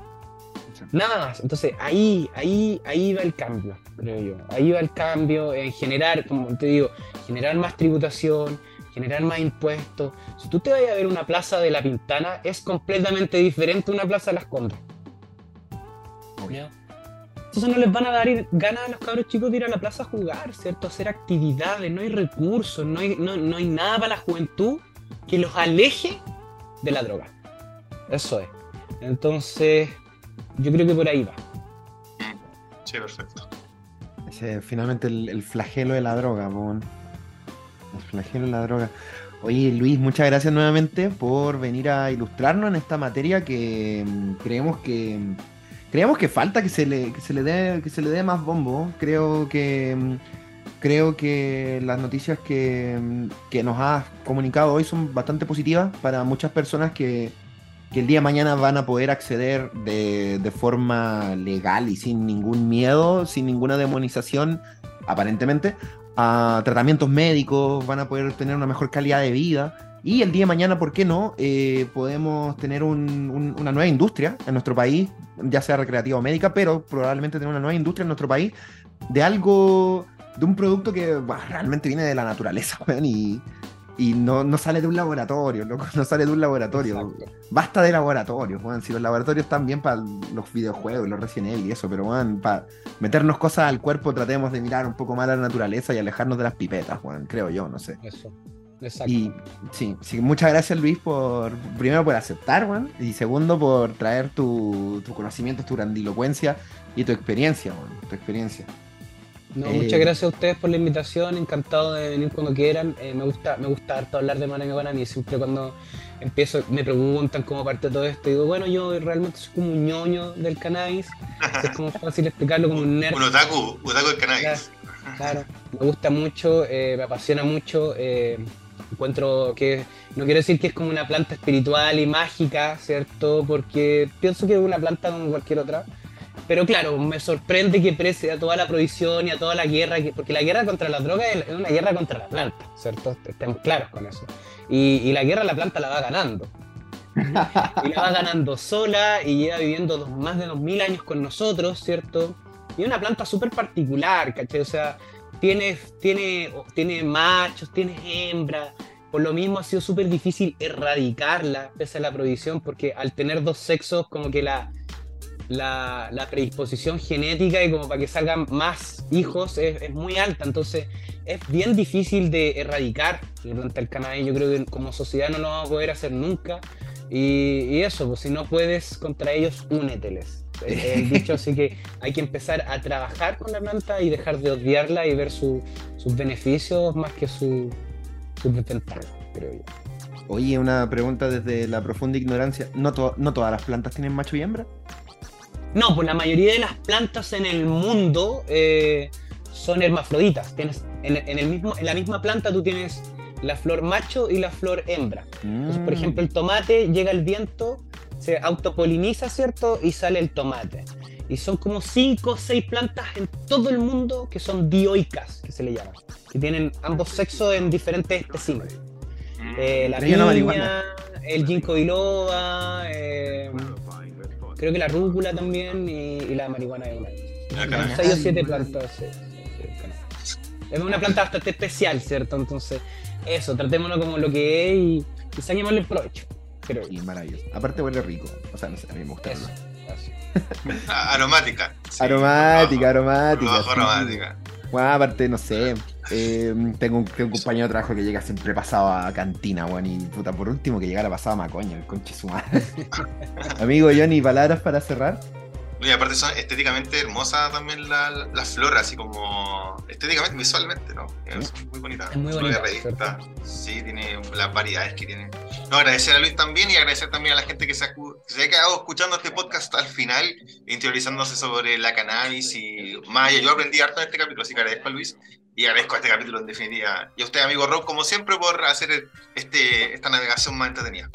Nada más. Entonces ahí va el cambio, creo yo. Ahí va el cambio en generar, como te digo, generar más tributación, generar más impuestos. Si tú te vas a ver una plaza de La Pintana, es completamente diferente a una plaza de Las Condes. ¿Ya? Entonces no les van a dar ganas a los cabros chicos de ir a la plaza a jugar, ¿cierto? A hacer actividades, no hay recursos, no hay nada para la juventud que los aleje de la droga. Eso es. Entonces, yo creo que por ahí va. Sí, perfecto. Finalmente el flagelo de la droga, po. El flagelo de la droga. Oye, Luis, muchas gracias nuevamente por venir a ilustrarnos en esta materia que creemos que falta que se le dé más bombo. Creo que las noticias que nos has comunicado hoy son bastante positivas para muchas personas que el día de mañana van a poder acceder de forma legal y sin ningún miedo, sin ninguna demonización, aparentemente, a tratamientos médicos, van a poder tener una mejor calidad de vida. Y el día de mañana, ¿por qué no? Podemos tener una nueva industria en nuestro país, ya sea recreativa o médica, pero probablemente tener una nueva industria en nuestro país de un producto que realmente viene de la naturaleza, weón, y no sale de un laboratorio, loco, no sale de un laboratorio. Exacto. Basta de laboratorios, weón. Si los laboratorios están bien para los videojuegos, los Resident Evil y eso, pero weón, para meternos cosas al cuerpo tratemos de mirar un poco más a la naturaleza y alejarnos de las pipetas, weón, creo yo, no sé. Eso. Exacto. Y sí, muchas gracias, Luis, primero por aceptar, weón, y segundo por traer tu conocimiento, tu grandilocuencia y tu experiencia, weón, tu experiencia. No, muchas gracias a ustedes por la invitación, encantado de venir cuando quieran. Me gusta harto hablar de marihuana. A mí siempre cuando empiezo me preguntan cómo parte todo esto, digo, bueno, yo realmente soy como un ñoño del cannabis, es como fácil explicarlo, como un nerd. Un otaku del cannabis. Claro, me gusta mucho, me apasiona mucho, encuentro que, no quiero decir que es como una planta espiritual y mágica, ¿cierto? Porque pienso que es una planta como cualquier otra. Pero claro, me sorprende que precie a toda la prohibición y a toda la guerra, porque la guerra contra la droga es una guerra contra la planta, ¿cierto? Estemos claros con eso. Y la guerra la planta la va ganando. Y la va ganando sola y lleva viviendo más de 2000 años con nosotros, ¿cierto? Y es una planta súper particular, ¿cachai? O sea, tiene machos, tiene hembras. Por lo mismo ha sido súper difícil erradicarla, pese a la prohibición, porque al tener 2 sexos, como que la predisposición genética y como para que salgan más hijos es muy alta, entonces es bien difícil de erradicar durante el cannabis. Yo creo que como sociedad no lo vamos a poder hacer nunca y eso, pues si no puedes contra ellos, úneteles. El dicho, así que hay que empezar a trabajar con la planta y dejar de odiarla y ver sus beneficios más que sus desventajas, creo yo. Oye, una pregunta desde la profunda ignorancia, ¿no todas las plantas tienen macho y hembra? No, pues la mayoría de las plantas en el mundo son hermafroditas. Tienes, en la misma planta tú tienes la flor macho y la flor hembra. Entonces, por ejemplo, el tomate llega el viento, se autopoliniza, ¿cierto? Y sale el tomate. Y son como 5 o 6 plantas en todo el mundo que son dioicas, que se le llaman. Que tienen ambos sexos en diferentes especímenes. La piña, el ginkgo biloba, creo que la rúcula también y la marihuana de una. 6 o 7 plantas. Sí, es una planta bastante especial, ¿cierto? Entonces, eso, tratémoslo como lo que es y saquémosle el provecho. Creo. Sí, maravilloso. Aparte huele rico. O sea, no sé, a mí me gusta. Eso. Aromática. Sí, Aromática. Bajo Sí. aromática. Bueno, aparte, no sé. Tengo un compañero de trabajo que llega siempre pasado a cantina, weón. Y puta, por último que llegara pasado a Macoña, el conche su madre. Amigo Johnny, ¿palabras para cerrar? Y aparte son estéticamente hermosas también la flor, así como estéticamente, visualmente, ¿no? Es muy bonita. Es muy una bonita, revista. Sí, tiene las variedades que tiene. No, agradecer a Luis también y agradecer también a la gente que se ha quedado escuchando este podcast al final, interiorizándose sobre la cannabis y más allá. Yo aprendí harto en este capítulo, así que agradezco a Luis y agradezco a este capítulo en definitiva. Y a usted, amigo Rob, como siempre, por hacer esta navegación más entretenida.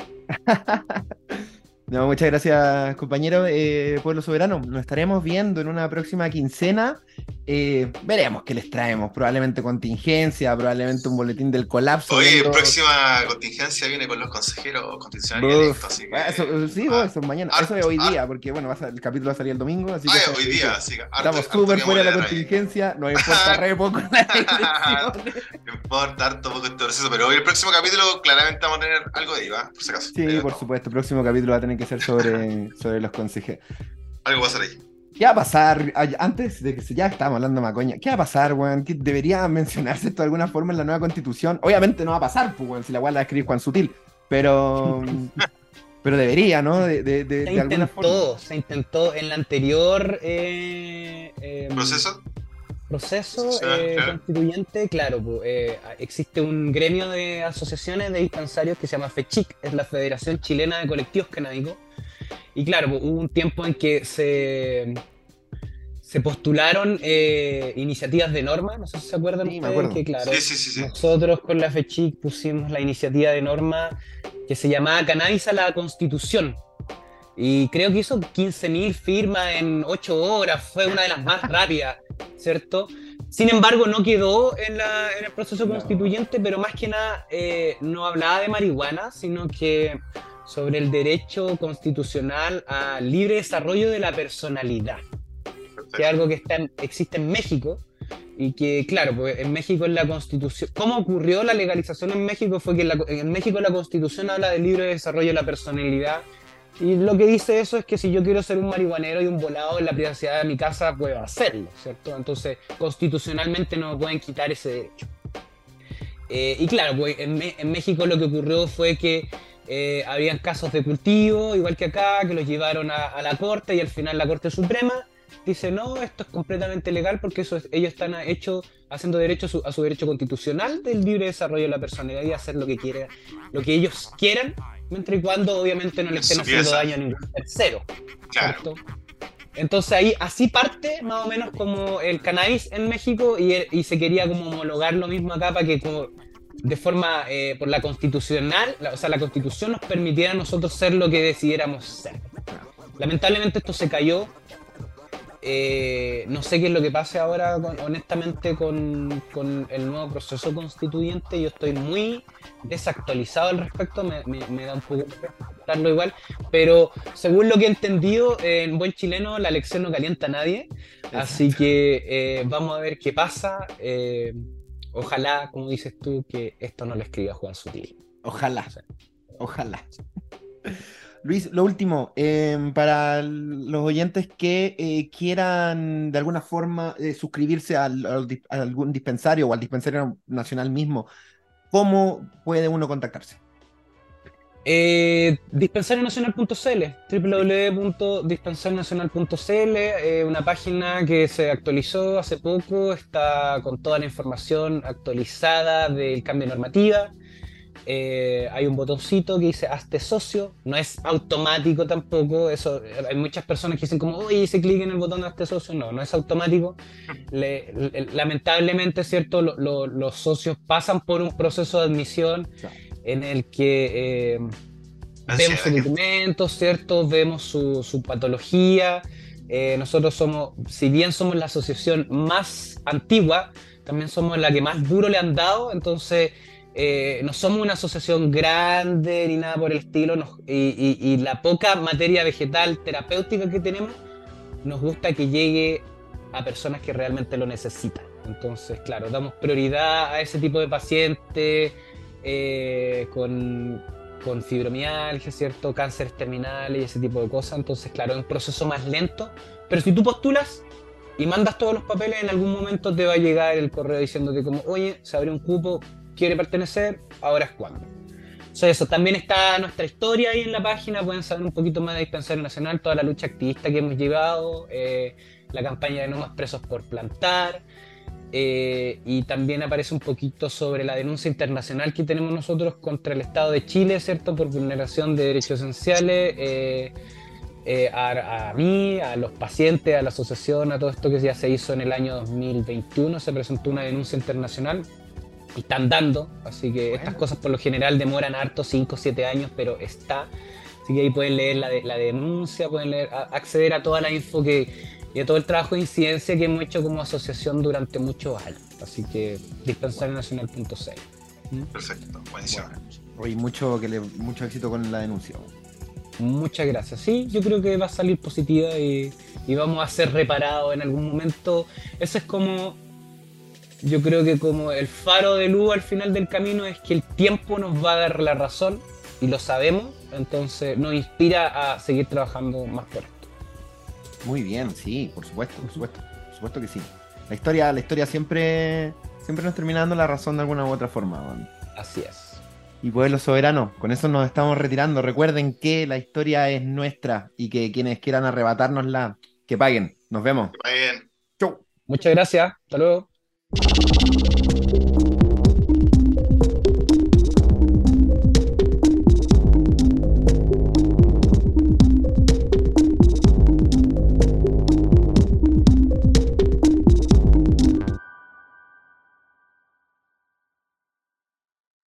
No, muchas gracias, compañero. Pueblo Soberano, nos estaremos viendo en una próxima quincena. Veremos qué les traemos. Probablemente contingencia, probablemente un boletín del colapso. Oye, próxima contingencia viene con los consejeros constitucionales electos, así que... Eso, sí, eso es mañana. Eso es hoy día, porque bueno, el capítulo va a salir el domingo. Así que hoy día, así que... estamos súper fuera de la contingencia, nos importa re poco la elección. No importa, harto poco este proceso, pero hoy el próximo capítulo claramente vamos a tener algo de IVA, por si acaso. Sí, por supuesto, el próximo capítulo va a tener que ser sobre los consejeros. Algo va a ser ahí. ¿Qué va a pasar? Antes de que ya estamos hablando de Macoña, ¿qué va a pasar, weón? ¿Qué debería mencionarse esto de alguna forma en la nueva constitución? Obviamente no va a pasar, pues, weón, si la weá la va a escribir Juan Sutil, pero debería, ¿no? De alguna forma. Se intentó en la anterior ¿Proceso? Claro. Constituyente, claro, existe un gremio de asociaciones de dispensarios que se llama FECHIC, es la Federación Chilena de Colectivos Canábicos. Y claro, hubo un tiempo en que se postularon iniciativas de norma, no sé si se acuerdan Sí, ustedes, me acuerdo. que claro, Sí. nosotros con la FECHIC pusimos la iniciativa de norma que se llamaba Cannabis a la Constitución. Y creo que hizo 15.000 firmas en 8 horas, fue una de las más rápidas, ¿cierto? Sin embargo, no quedó en el proceso constituyente, pero más que nada no hablaba de marihuana, sino que sobre el derecho constitucional al libre desarrollo de la personalidad, que es algo que existe en México, y que, claro, pues en México en la Constitución, ¿cómo ocurrió la legalización en México? Fue que en México la Constitución habla del libre desarrollo de la personalidad, y lo que dice eso es que si yo quiero ser un marihuanero y un volado en la privacidad de mi casa, puedo hacerlo, ¿cierto? Entonces, constitucionalmente no me pueden quitar ese derecho. Y claro, pues en México lo que ocurrió fue que habían casos de cultivo, igual que acá, que los llevaron a la Corte y al final la Corte Suprema dice no, esto es completamente legal porque ellos están haciendo derecho a su derecho constitucional del libre desarrollo de la personalidad y hacer lo que ellos quieran, mientras y cuando obviamente no le estén haciendo daño a ningún tercero. Claro. ¿Cierto? Entonces así parte más o menos como el cannabis en México y se quería como homologar lo mismo acá para que como de forma por la constitucional, o sea, la constitución nos permitiera a nosotros ser lo que decidiéramos ser. Lamentablemente esto se cayó. No sé qué es lo que pase ahora, honestamente, con el nuevo proceso constituyente. Yo estoy muy desactualizado al respecto, me da un poco de hablarlo igual, pero según lo que he entendido, en buen chileno, la elección no calienta a nadie, así que vamos a ver qué pasa. Ojalá, como dices tú, que esto no lo escriba Juan Sutil. Ojalá. Luis, lo último, para los oyentes que quieran de alguna forma suscribirse a algún dispensario o al dispensario nacional mismo, ¿cómo puede uno contactarse? Dispensarionacional.cl, www.dispensarionacional.cl, una página que se actualizó hace poco, está con toda la información actualizada del cambio de normativa. hay un botoncito que dice hazte socio, no es automático tampoco, eso, hay muchas personas que dicen como, oye, hice clic en el botón de hazte socio, no es automático. Lamentablemente, ¿cierto? Los socios pasan por un proceso de admisión Claro. en el que vemos Ansiedad, sus gente. documentos, ¿cierto? Vemos su patología. Nosotros somos, si bien somos la asociación más antigua, también somos la que más duro le han dado, entonces no somos una asociación grande ni nada por el estilo, y la poca materia vegetal terapéutica que tenemos, nos gusta que llegue a personas que realmente lo necesitan. Entonces, claro, damos prioridad a ese tipo de pacientes con fibromialgia, ¿cierto? Cánceres terminales y ese tipo de cosas. Entonces, claro, es un proceso más lento. Pero si tú postulas y mandas todos los papeles, en algún momento te va a llegar el correo diciéndote como, oye, se abrió un cupo, quiere pertenecer, ahora es cuando. O sea, eso, también está nuestra historia ahí en la página, pueden saber un poquito más de Dispensario Nacional, toda la lucha activista que hemos llevado, la campaña de no más presos por plantar, y también aparece un poquito sobre la denuncia internacional que tenemos nosotros contra el Estado de Chile, ¿cierto? Por vulneración de derechos esenciales, a mí, a los pacientes, a la asociación, a todo esto que ya se hizo en el año 2021, se presentó una denuncia internacional y están dando, así que estas cosas por lo general demoran harto, 5 o 7 años, pero está. Así que ahí pueden leer la denuncia, pueden leer, acceder a toda la info y a todo el trabajo de incidencia que hemos hecho como asociación durante muchos años. Así que dispensarionacional.cl. Perfecto, buenísimo. Hoy mucho éxito con la denuncia. Muchas gracias. Sí, yo creo que va a salir positiva y vamos a ser reparados en algún momento. Eso es como, yo creo que como el faro de luz al final del camino es que el tiempo nos va a dar la razón y lo sabemos, entonces nos inspira a seguir trabajando más por esto. Muy bien, sí, por supuesto que sí. La historia siempre nos termina dando la razón de alguna u otra forma, man. Así es. Y pueblo soberano, con eso nos estamos retirando. Recuerden que la historia es nuestra y que quienes quieran arrebatárnosla, que paguen. Nos vemos. Que vaya bien. Chau. Muchas gracias. Hasta luego.